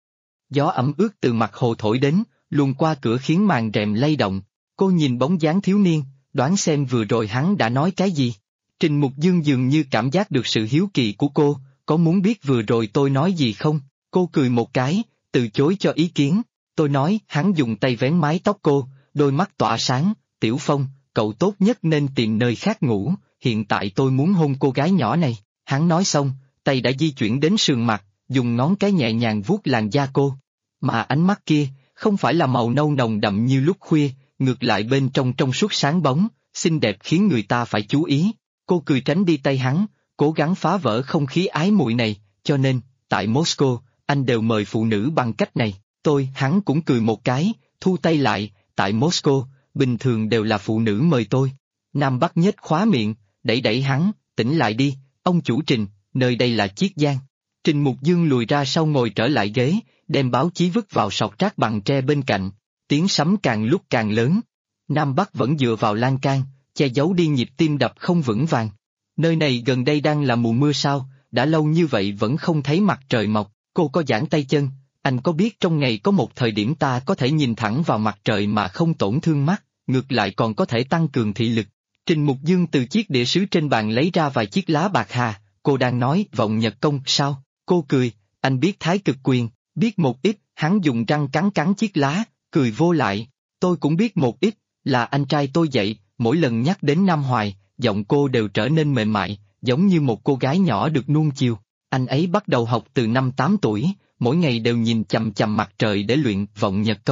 Gió ẩm ướt từ mặt hồ thổi đến, luồn qua cửa khiến màn rèm lay động, cô nhìn bóng dáng thiếu niên, đoán xem vừa rồi hắn đã nói cái gì. Trình Mục Dương dường như cảm giác được sự hiếu kỳ của cô, có muốn biết vừa rồi tôi nói gì không? Cô cười một cái, từ chối cho ý kiến, tôi nói, hắn dùng tay vén mái tóc cô, đôi mắt tỏa sáng, Tiểu Phong, cậu tốt nhất nên tìm nơi khác ngủ, hiện tại tôi muốn hôn cô gái nhỏ này. Hắn nói xong, tay đã di chuyển đến sườn mặt, dùng ngón cái nhẹ nhàng vuốt làn da cô. Mà ánh mắt kia, không phải là màu nâu nồng đậm như lúc khuya, ngược lại bên trong trong suốt sáng bóng, xinh đẹp khiến người ta phải chú ý. Cô cười tránh đi tay hắn, cố gắng phá vỡ không khí ái muội này, cho nên, tại Moscow, anh đều mời phụ nữ bằng cách này. Hắn cũng cười một cái, thu tay lại, tại Moscow, bình thường đều là phụ nữ mời tôi. Nam Bắc nhếch khóa miệng, đẩy hắn, tỉnh lại đi, ông chủ Trình, nơi đây là Chiết Giang. Trình Mục Dương lùi ra sau ngồi trở lại ghế, đem báo chí vứt vào sọt rác bằng tre bên cạnh, tiếng sấm càng lúc càng lớn. Nam Bắc vẫn dựa vào lan can, che giấu đi nhịp tim đập không vững vàng. Nơi này gần đây đang là mùa mưa sao, đã lâu như vậy vẫn không thấy mặt trời mọc, cô có giãn tay chân, anh có biết trong ngày có một thời điểm ta có thể nhìn thẳng vào mặt trời mà không tổn thương mắt, ngược lại còn có thể tăng cường thị lực. Trình Mục Dương từ chiếc đĩa sứ trên bàn lấy ra vài chiếc lá bạc hà, cô đang nói vọng nhật công sao, cô cười, anh biết thái cực quyền, biết một ít, hắn dùng răng cắn cắn chiếc lá, cười vô lại, tôi cũng biết một ít, là anh trai tôi dạy, mỗi lần nhắc đến Nam Hoài, giọng cô đều trở nên mềm mại, giống như một cô gái nhỏ được nuông chiều. Anh ấy bắt đầu học từ năm 8 tuổi, mỗi ngày đều nhìn chằm chằm mặt trời để luyện vọng nhật công.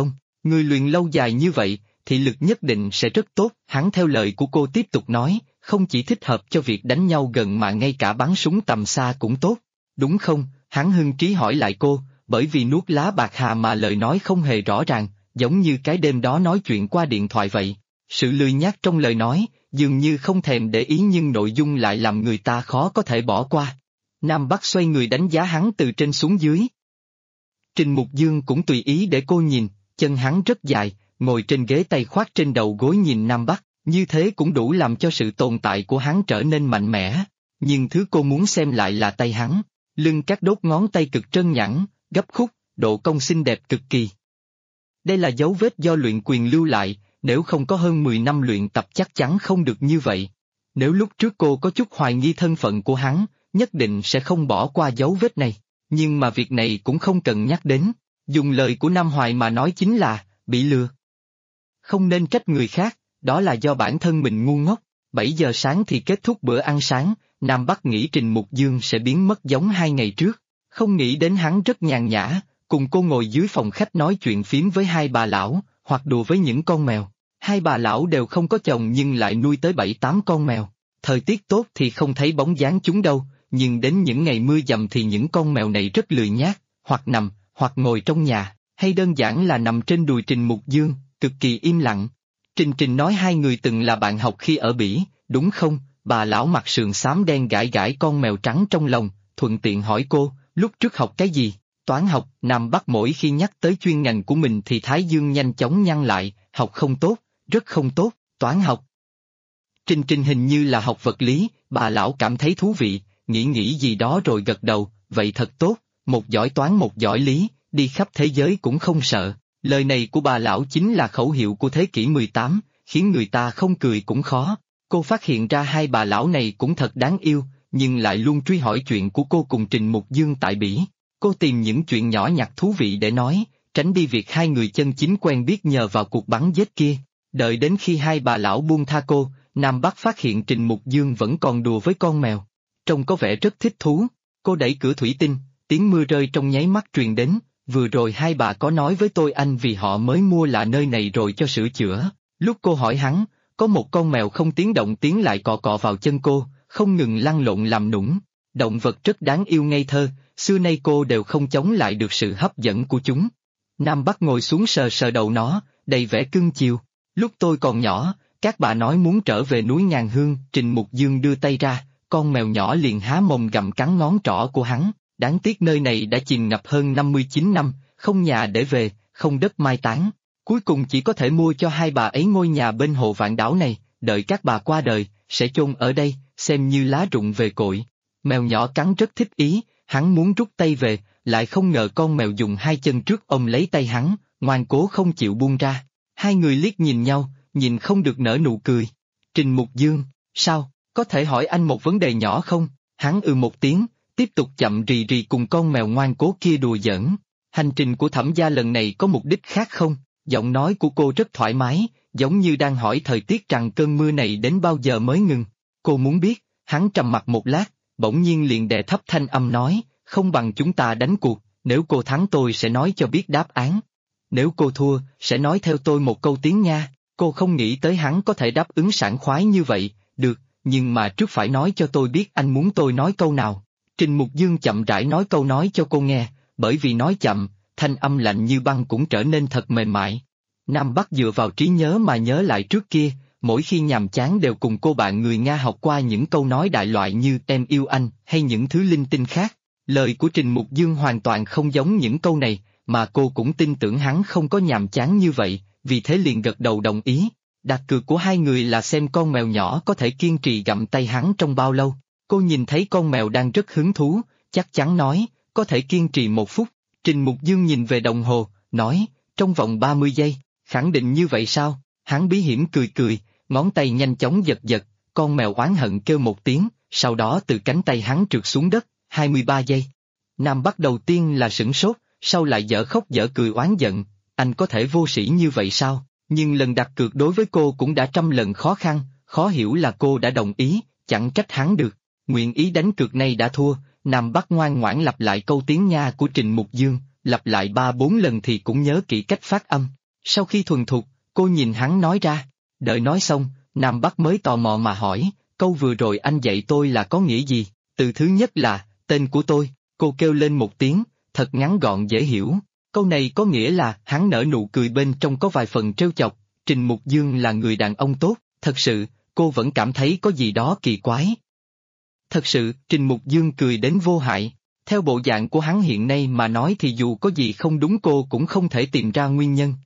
Người luyện lâu dài như vậy, thị lực nhất định sẽ rất tốt. Hắn theo lời của cô tiếp tục nói, không chỉ thích hợp cho việc đánh nhau gần mà ngay cả bắn súng tầm xa cũng tốt. Đúng không? Hắn hưng trí hỏi lại cô, bởi vì nuốt lá bạc hà mà lời nói không hề rõ ràng, giống như cái đêm đó nói chuyện qua điện thoại vậy. Sự lười nhác trong lời nói, dường như không thèm để ý nhưng nội dung lại làm người ta khó có thể bỏ qua. Nam Bắc xoay người đánh giá hắn từ trên xuống dưới. Trình Mục Dương cũng tùy ý để cô nhìn, chân hắn rất dài, ngồi trên ghế tay khoác trên đầu gối nhìn Nam Bắc, như thế cũng đủ làm cho sự tồn tại của hắn trở nên mạnh mẽ. Nhưng thứ cô muốn xem lại là tay hắn, lưng các đốt ngón tay cực trơn nhẵn, gấp khúc, độ cong xinh đẹp cực kỳ. Đây là dấu vết do luyện quyền lưu lại, nếu không có hơn 10 năm luyện tập chắc chắn không được như vậy. Nếu lúc trước cô có chút hoài nghi thân phận của hắn, nhất định sẽ không bỏ qua dấu vết này. Nhưng mà việc này cũng không cần nhắc đến, dùng lời của Nam Hoài mà nói chính là, bị lừa. Không nên trách người khác, đó là do bản thân mình ngu ngốc. 7 giờ sáng thì kết thúc bữa ăn sáng, Nam Bắc nghĩ Trình Mục Dương sẽ biến mất giống 2 ngày trước. Không nghĩ đến hắn rất nhàn nhã, cùng cô ngồi dưới phòng khách nói chuyện phím với hai bà lão, hoặc đùa với những con mèo. Hai bà lão đều không có chồng nhưng lại nuôi tới 7-8 con mèo. Thời tiết tốt thì không thấy bóng dáng chúng đâu, nhưng đến những ngày mưa dầm thì những con mèo này rất lười nhác, hoặc nằm, hoặc ngồi trong nhà, hay đơn giản là nằm trên đùi Trình Mục Dương, cực kỳ im lặng. Trình nói hai người từng là bạn học khi ở Bỉ, đúng không? Bà lão mặt sườn xám đen gãi gãi con mèo trắng trong lòng, thuận tiện hỏi cô, lúc trước học cái gì? Toán học. Nam Bắc mỗi khi nhắc tới chuyên ngành của mình thì Thái Dương nhanh chóng nhăn lại, học không tốt, rất không tốt, toán học. Trình hình như là học vật lý, bà lão cảm thấy thú vị, nghĩ gì đó rồi gật đầu, vậy thật tốt, một giỏi toán một giỏi lý, đi khắp thế giới cũng không sợ. Lời này của bà lão chính là khẩu hiệu của thế kỷ 18, khiến người ta không cười cũng khó. Cô phát hiện ra hai bà lão này cũng thật đáng yêu, nhưng lại luôn truy hỏi chuyện của cô cùng Trình Mục Dương tại Bỉ. Cô tìm những chuyện nhỏ nhặt thú vị để nói, tránh đi việc hai người chân chính quen biết nhờ vào cuộc bắn giết kia. Đợi đến khi hai bà lão buông tha cô, Nam Bắc phát hiện Trình Mục Dương vẫn còn đùa với con mèo. Trông có vẻ rất thích thú. Cô đẩy cửa thủy tinh, tiếng mưa rơi trong nháy mắt truyền đến. Vừa rồi hai bà có nói với tôi anh vì họ mới mua lại nơi này rồi cho sửa chữa. Lúc cô hỏi hắn, có một con mèo không tiếng động tiến lại cọ cọ vào chân cô, không ngừng lăn lộn làm nũng. Động vật rất đáng yêu ngây thơ, xưa nay cô đều không chống lại được sự hấp dẫn của chúng. Nam Bắc ngồi xuống sờ sờ đầu nó, đầy vẻ cưng chiều. Lúc tôi còn nhỏ, các bà nói muốn trở về núi Ngàn Hương, Trình Mục Dương đưa tay ra, con mèo nhỏ liền há mồm gặm cắn ngón trỏ của hắn. Đáng tiếc nơi này đã chìm ngập hơn 59 năm, không nhà để về, không đất mai táng. Cuối cùng chỉ có thể mua cho hai bà ấy ngôi nhà bên hồ Vạn Đảo này, đợi các bà qua đời, sẽ chôn ở đây, xem như lá rụng về cội. Mèo nhỏ cắn rất thích ý, hắn muốn rút tay về, lại không ngờ con mèo dùng hai chân trước ôm lấy tay hắn, ngoan cố không chịu buông ra. Hai người liếc nhìn nhau, nhìn không được nở nụ cười. Trình Mục Dương, sao, có thể hỏi anh một vấn đề nhỏ không? Hắn một tiếng, tiếp tục chậm rì rì cùng con mèo ngoan cố kia đùa giỡn. Hành trình của Thẩm gia lần này có mục đích khác không? Giọng nói của cô rất thoải mái, giống như đang hỏi thời tiết rằng cơn mưa này đến bao giờ mới ngừng. Cô muốn biết, hắn trầm mặc một lát, bỗng nhiên liền đè thấp thanh âm nói, không bằng chúng ta đánh cuộc, nếu cô thắng tôi sẽ nói cho biết đáp án. Nếu cô thua, sẽ nói theo tôi một câu tiếng Nga. Cô không nghĩ tới hắn có thể đáp ứng sảng khoái như vậy, được, nhưng mà trước phải nói cho tôi biết anh muốn tôi nói câu nào. Trình Mục Dương chậm rãi nói câu nói cho cô nghe, bởi vì nói chậm, thanh âm lạnh như băng cũng trở nên thật mềm mại. Nam Bắc dựa vào trí nhớ mà nhớ lại trước kia, mỗi khi nhàm chán đều cùng cô bạn người Nga học qua những câu nói đại loại như em yêu anh hay những thứ linh tinh khác. Lời của Trình Mục Dương hoàn toàn không giống những câu này, mà cô cũng tin tưởng hắn không có nhàm chán như vậy, vì thế liền gật đầu đồng ý. Đặt cược của hai người là xem con mèo nhỏ có thể kiên trì gặm tay hắn trong bao lâu. Cô nhìn thấy con mèo đang rất hứng thú, chắc chắn nói, có thể kiên trì 1 phút. Trình Mục Dương nhìn về đồng hồ, nói, trong vòng 30 giây, khẳng định như vậy sao? Hắn bí hiểm cười cười, ngón tay nhanh chóng giật giật, con mèo oán hận kêu một tiếng, sau đó từ cánh tay hắn trượt xuống đất, 23 giây. Nam Bắc đầu tiên là sửng sốt, sau lại dở khóc dở cười oán giận, anh có thể vô sĩ như vậy sao? Nhưng lần đặt cược đối với cô cũng đã trăm lần khó khăn, khó hiểu là cô đã đồng ý, chẳng trách hắn được. Nguyện ý đánh cược này đã thua. Nam Bắc ngoan ngoãn lặp lại câu tiếng Nga của Trình Mục Dương, lặp lại 3-4 lần thì cũng nhớ kỹ cách phát âm. Sau khi thuần thục, cô nhìn hắn nói ra. Đợi nói xong, Nam Bắc mới tò mò mà hỏi, câu vừa rồi anh dạy tôi là có nghĩa gì? Từ thứ nhất là, tên của tôi, cô kêu lên một tiếng, thật ngắn gọn dễ hiểu. Câu này có nghĩa là hắn nở nụ cười bên trong có vài phần trêu chọc, Trình Mục Dương là người đàn ông tốt, thật sự, cô vẫn cảm thấy có gì đó kỳ quái. Thật sự, Trình Mục Dương cười đến vô hại, theo bộ dạng của hắn hiện nay mà nói thì dù có gì không đúng cô cũng không thể tìm ra nguyên nhân.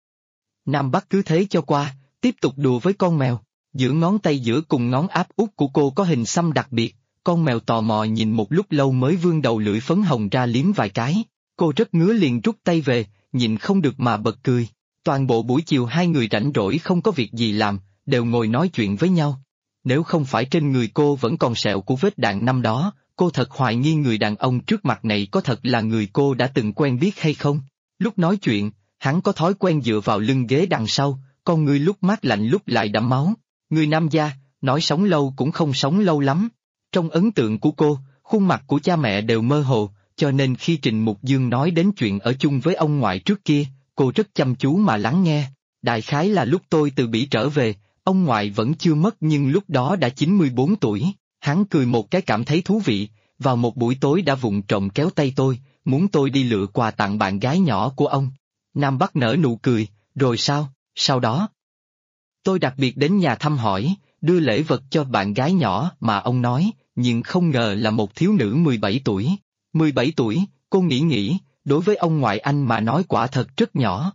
Nam Bắc cứ thế cho qua, tiếp tục đùa với con mèo, giữa ngón tay giữa cùng ngón áp út của cô có hình xăm đặc biệt, con mèo tò mò nhìn một lúc lâu mới vươn đầu lưỡi phấn hồng ra liếm vài cái, cô rất ngứa liền rút tay về, nhìn không được mà bật cười. Toàn bộ buổi chiều hai người rảnh rỗi không có việc gì làm, đều ngồi nói chuyện với nhau. Nếu không phải trên người cô vẫn còn sẹo của vết đạn năm đó, cô thật hoài nghi người đàn ông trước mặt này có thật là người cô đã từng quen biết hay không. Lúc nói chuyện, hắn có thói quen dựa vào lưng ghế đằng sau, con người lúc mát lạnh lúc lại đẫm máu. Người nam gia, nói sống lâu cũng không sống lâu lắm. Trong ấn tượng của cô, khuôn mặt của cha mẹ đều mơ hồ, cho nên khi Trình Mục Dương nói đến chuyện ở chung với ông ngoại trước kia, cô rất chăm chú mà lắng nghe. Đại khái là lúc tôi từ Bỉ trở về, ông ngoại vẫn chưa mất nhưng lúc đó đã 94 tuổi. Hắn cười một cái cảm thấy thú vị, vào một buổi tối đã vụng trộm kéo tay tôi, muốn tôi đi lựa quà tặng bạn gái nhỏ của ông. Nam Bắc nở nụ cười, rồi sao, sau đó? Tôi đặc biệt đến nhà thăm hỏi, đưa lễ vật cho bạn gái nhỏ mà ông nói, nhưng không ngờ là một thiếu nữ 17 tuổi. 17 tuổi, cô nghĩ, đối với ông ngoại anh mà nói quả thật rất nhỏ.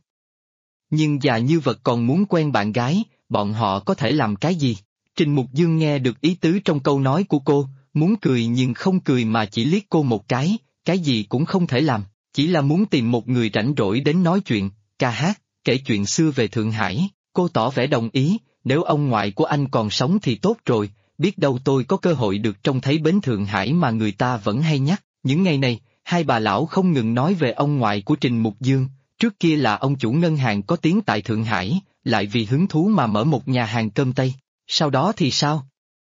Nhưng già như vật còn muốn quen bạn gái, bọn họ có thể làm cái gì? Trình Mục Dương nghe được ý tứ trong câu nói của cô, muốn cười nhưng không cười mà chỉ liếc cô một cái gì cũng không thể làm, chỉ là muốn tìm một người rảnh rỗi đến nói chuyện, ca hát, kể chuyện xưa về Thượng Hải. Cô tỏ vẻ đồng ý, nếu ông ngoại của anh còn sống thì tốt rồi, biết đâu tôi có cơ hội được trông thấy bến Thượng Hải mà người ta vẫn hay nhắc. Những ngày này, hai bà lão không ngừng nói về ông ngoại của Trình Mục Dương, trước kia là ông chủ ngân hàng có tiếng tại Thượng Hải, lại vì hứng thú mà mở một nhà hàng cơm Tây, sau đó thì sao?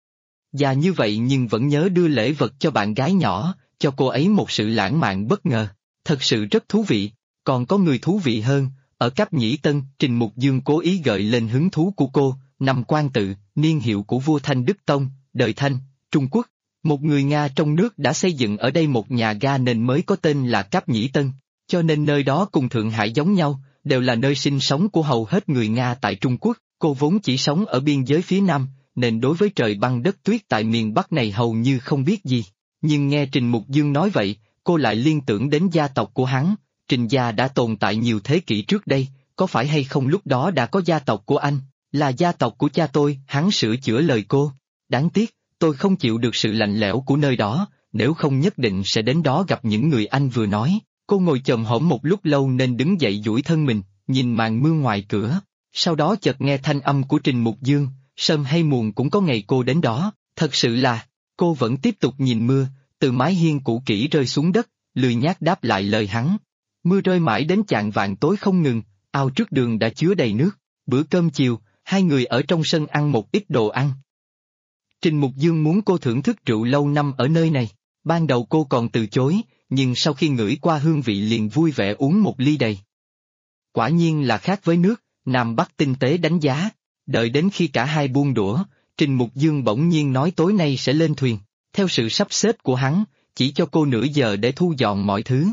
Già như vậy nhưng vẫn nhớ đưa lễ vật cho bạn gái nhỏ, cho cô ấy một sự lãng mạn bất ngờ, thật sự rất thú vị, còn có người thú vị hơn. Ở Cáp Nhĩ Tân, Trình Mục Dương cố ý gợi lên hứng thú của cô, năm Quan Tự, niên hiệu của vua Thanh Đức Tông, đời Thanh, Trung Quốc. Một người Nga trong nước đã xây dựng ở đây một nhà ga nên mới có tên là Cáp Nhĩ Tân, cho nên nơi đó cùng Thượng Hải giống nhau, đều là nơi sinh sống của hầu hết người Nga tại Trung Quốc. Cô vốn chỉ sống ở biên giới phía Nam, nên đối với trời băng đất tuyết tại miền Bắc này hầu như không biết gì. Nhưng nghe Trình Mục Dương nói vậy, cô lại liên tưởng đến gia tộc của hắn. Trình gia đã tồn tại nhiều thế kỷ trước đây, có phải hay không lúc đó đã có gia tộc của anh, là gia tộc của cha tôi, hắn sửa chữa lời cô. Đáng tiếc, tôi không chịu được sự lạnh lẽo của nơi đó, nếu không nhất định sẽ đến đó gặp những người anh vừa nói. Cô ngồi chồm hổm một lúc lâu nên đứng dậy duỗi thân mình, nhìn màn mưa ngoài cửa, sau đó chợt nghe thanh âm của Trình Mục Dương, sớm hay muộn cũng có ngày cô đến đó, thật sự là, cô vẫn tiếp tục nhìn mưa, từ mái hiên cũ kỹ rơi xuống đất, lười nhác đáp lại lời hắn. Mưa rơi mãi đến chạng vạng tối không ngừng, ao trước đường đã chứa đầy nước. Bữa cơm chiều, hai người ở trong sân ăn một ít đồ ăn. Trình Mục Dương muốn cô thưởng thức rượu lâu năm ở nơi này. Ban đầu cô còn từ chối, nhưng sau khi ngửi qua hương vị liền vui vẻ uống một ly đầy. Quả nhiên là khác với nước, Nam Bắc tinh tế đánh giá. Đợi đến khi cả hai buông đũa, Trình Mục Dương bỗng nhiên nói tối nay sẽ lên thuyền. Theo sự sắp xếp của hắn, chỉ cho cô nửa giờ để thu dọn mọi thứ.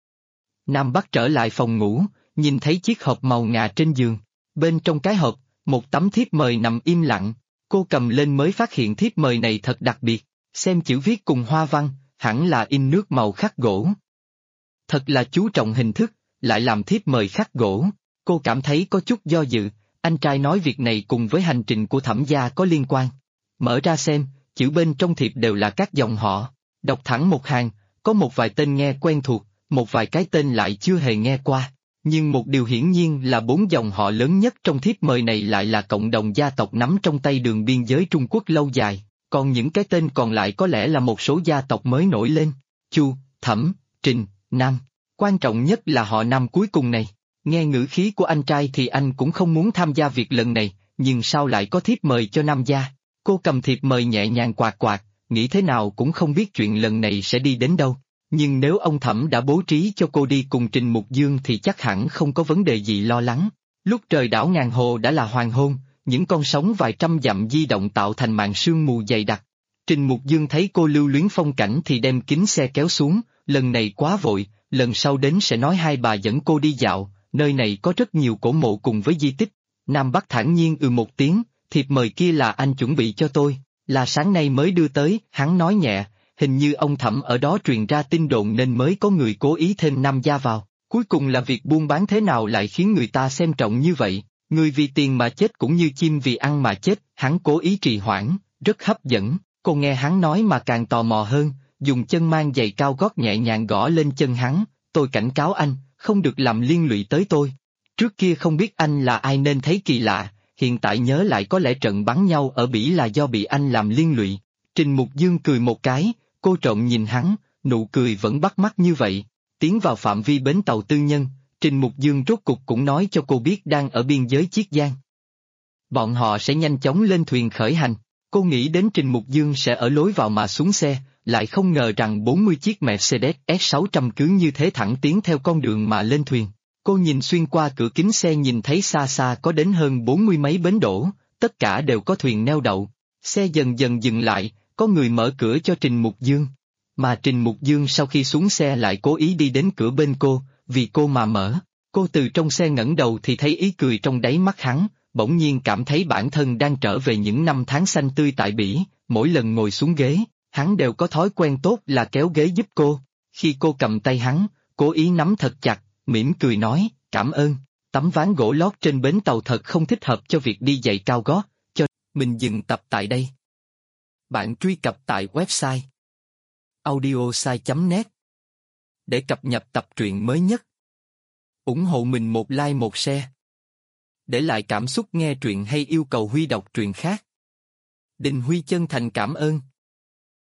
Nam Bắc trở lại phòng ngủ, nhìn thấy chiếc hộp màu ngà trên giường. Bên trong cái hộp, một tấm thiếp mời nằm im lặng. Cô cầm lên mới phát hiện thiếp mời này thật đặc biệt. Xem chữ viết cùng hoa văn, hẳn là in nước màu khắc gỗ. Thật là chú trọng hình thức, lại làm thiếp mời khắc gỗ. Cô cảm thấy có chút do dự, anh trai nói việc này cùng với hành trình của Thẩm gia có liên quan. Mở ra xem, chữ bên trong thiệp đều là các dòng họ. Đọc thẳng một hàng, có một vài tên nghe quen thuộc, một vài cái tên lại chưa hề nghe qua. Nhưng một điều hiển nhiên là 4 dòng họ lớn nhất trong thiếp mời này lại là cộng đồng gia tộc nắm trong tay đường biên giới Trung Quốc lâu dài, còn những cái tên còn lại có lẽ là một số gia tộc mới nổi lên. Chu, Thẩm, Trình, Nam. Quan trọng nhất là họ Nam cuối cùng này. Nghe ngữ khí của anh trai thì anh cũng không muốn tham gia việc lần này, nhưng sao lại có thiếp mời cho Nam gia? Cô cầm thiệp mời nhẹ nhàng quạt quạt, nghĩ thế nào cũng không biết chuyện lần này sẽ đi đến đâu. Nhưng nếu ông Thẩm đã bố trí cho cô đi cùng Trình Mục Dương thì chắc hẳn không có vấn đề gì lo lắng. Lúc trời đảo ngàn hồ đã là hoàng hôn, những con sóng vài trăm dặm di động tạo thành màn sương mù dày đặc. Trình Mục Dương thấy cô lưu luyến phong cảnh thì đem kính xe kéo xuống, lần này quá vội, lần sau đến sẽ nói hai bà dẫn cô đi dạo, nơi này có rất nhiều cổ mộ cùng với di tích. Nam Bắc thản nhiên một tiếng, thiệp mời kia là anh chuẩn bị cho tôi, là sáng nay mới đưa tới, hắn nói nhẹ, hình như ông Thẩm ở đó truyền ra tin đồn nên mới có người cố ý thêm nam gia vào. Cuối cùng là việc buôn bán thế nào lại khiến người ta xem trọng như vậy, người vì tiền mà chết cũng như chim vì ăn mà chết, hắn cố ý trì hoãn, rất hấp dẫn, cô nghe hắn nói mà càng tò mò hơn, dùng chân mang giày cao gót nhẹ nhàng gõ lên chân hắn, tôi cảnh cáo anh, không được làm liên lụy tới tôi. Trước kia không biết anh là ai nên thấy kỳ lạ, hiện tại nhớ lại có lẽ trận bắn nhau ở Bỉ là do bị anh làm liên lụy. Trình Mục Dương cười một cái, cô trộm nhìn hắn, nụ cười vẫn bắt mắt như vậy. Tiến vào phạm vi bến tàu tư nhân, Trình Mục Dương rốt cục cũng nói cho cô biết đang ở biên giới Chiết Giang. Bọn họ sẽ nhanh chóng lên thuyền khởi hành, cô nghĩ đến Trình Mục Dương sẽ ở lối vào mà xuống xe, lại không ngờ rằng 40 chiếc Mercedes S600 cứ như thế thẳng tiến theo con đường mà lên thuyền. Cô nhìn xuyên qua cửa kính xe nhìn thấy xa xa có đến hơn 40 mấy bến đổ, tất cả đều có thuyền neo đậu. Xe dần dần dừng lại, có người mở cửa cho Trình Mục Dương. Mà Trình Mục Dương sau khi xuống xe lại cố ý đi đến cửa bên cô, vì cô mà mở. Cô từ trong xe ngẩng đầu thì thấy ý cười trong đáy mắt hắn, bỗng nhiên cảm thấy bản thân đang trở về những năm tháng xanh tươi tại Bỉ, mỗi lần ngồi xuống ghế, hắn đều có thói quen tốt là kéo ghế giúp cô. Khi cô cầm tay hắn, cố ý nắm thật chặt, mỉm cười nói, cảm ơn, tấm ván gỗ lót trên bến tàu thật không thích hợp cho việc đi giày cao gót, cho mình dừng tập tại đây. Bạn truy cập tại website audiosai.net để cập nhật tập truyện mới nhất. Ủng hộ mình một like một share. Để lại cảm xúc nghe truyện hay yêu cầu Huy đọc truyện khác. Đình Huy chân thành cảm ơn.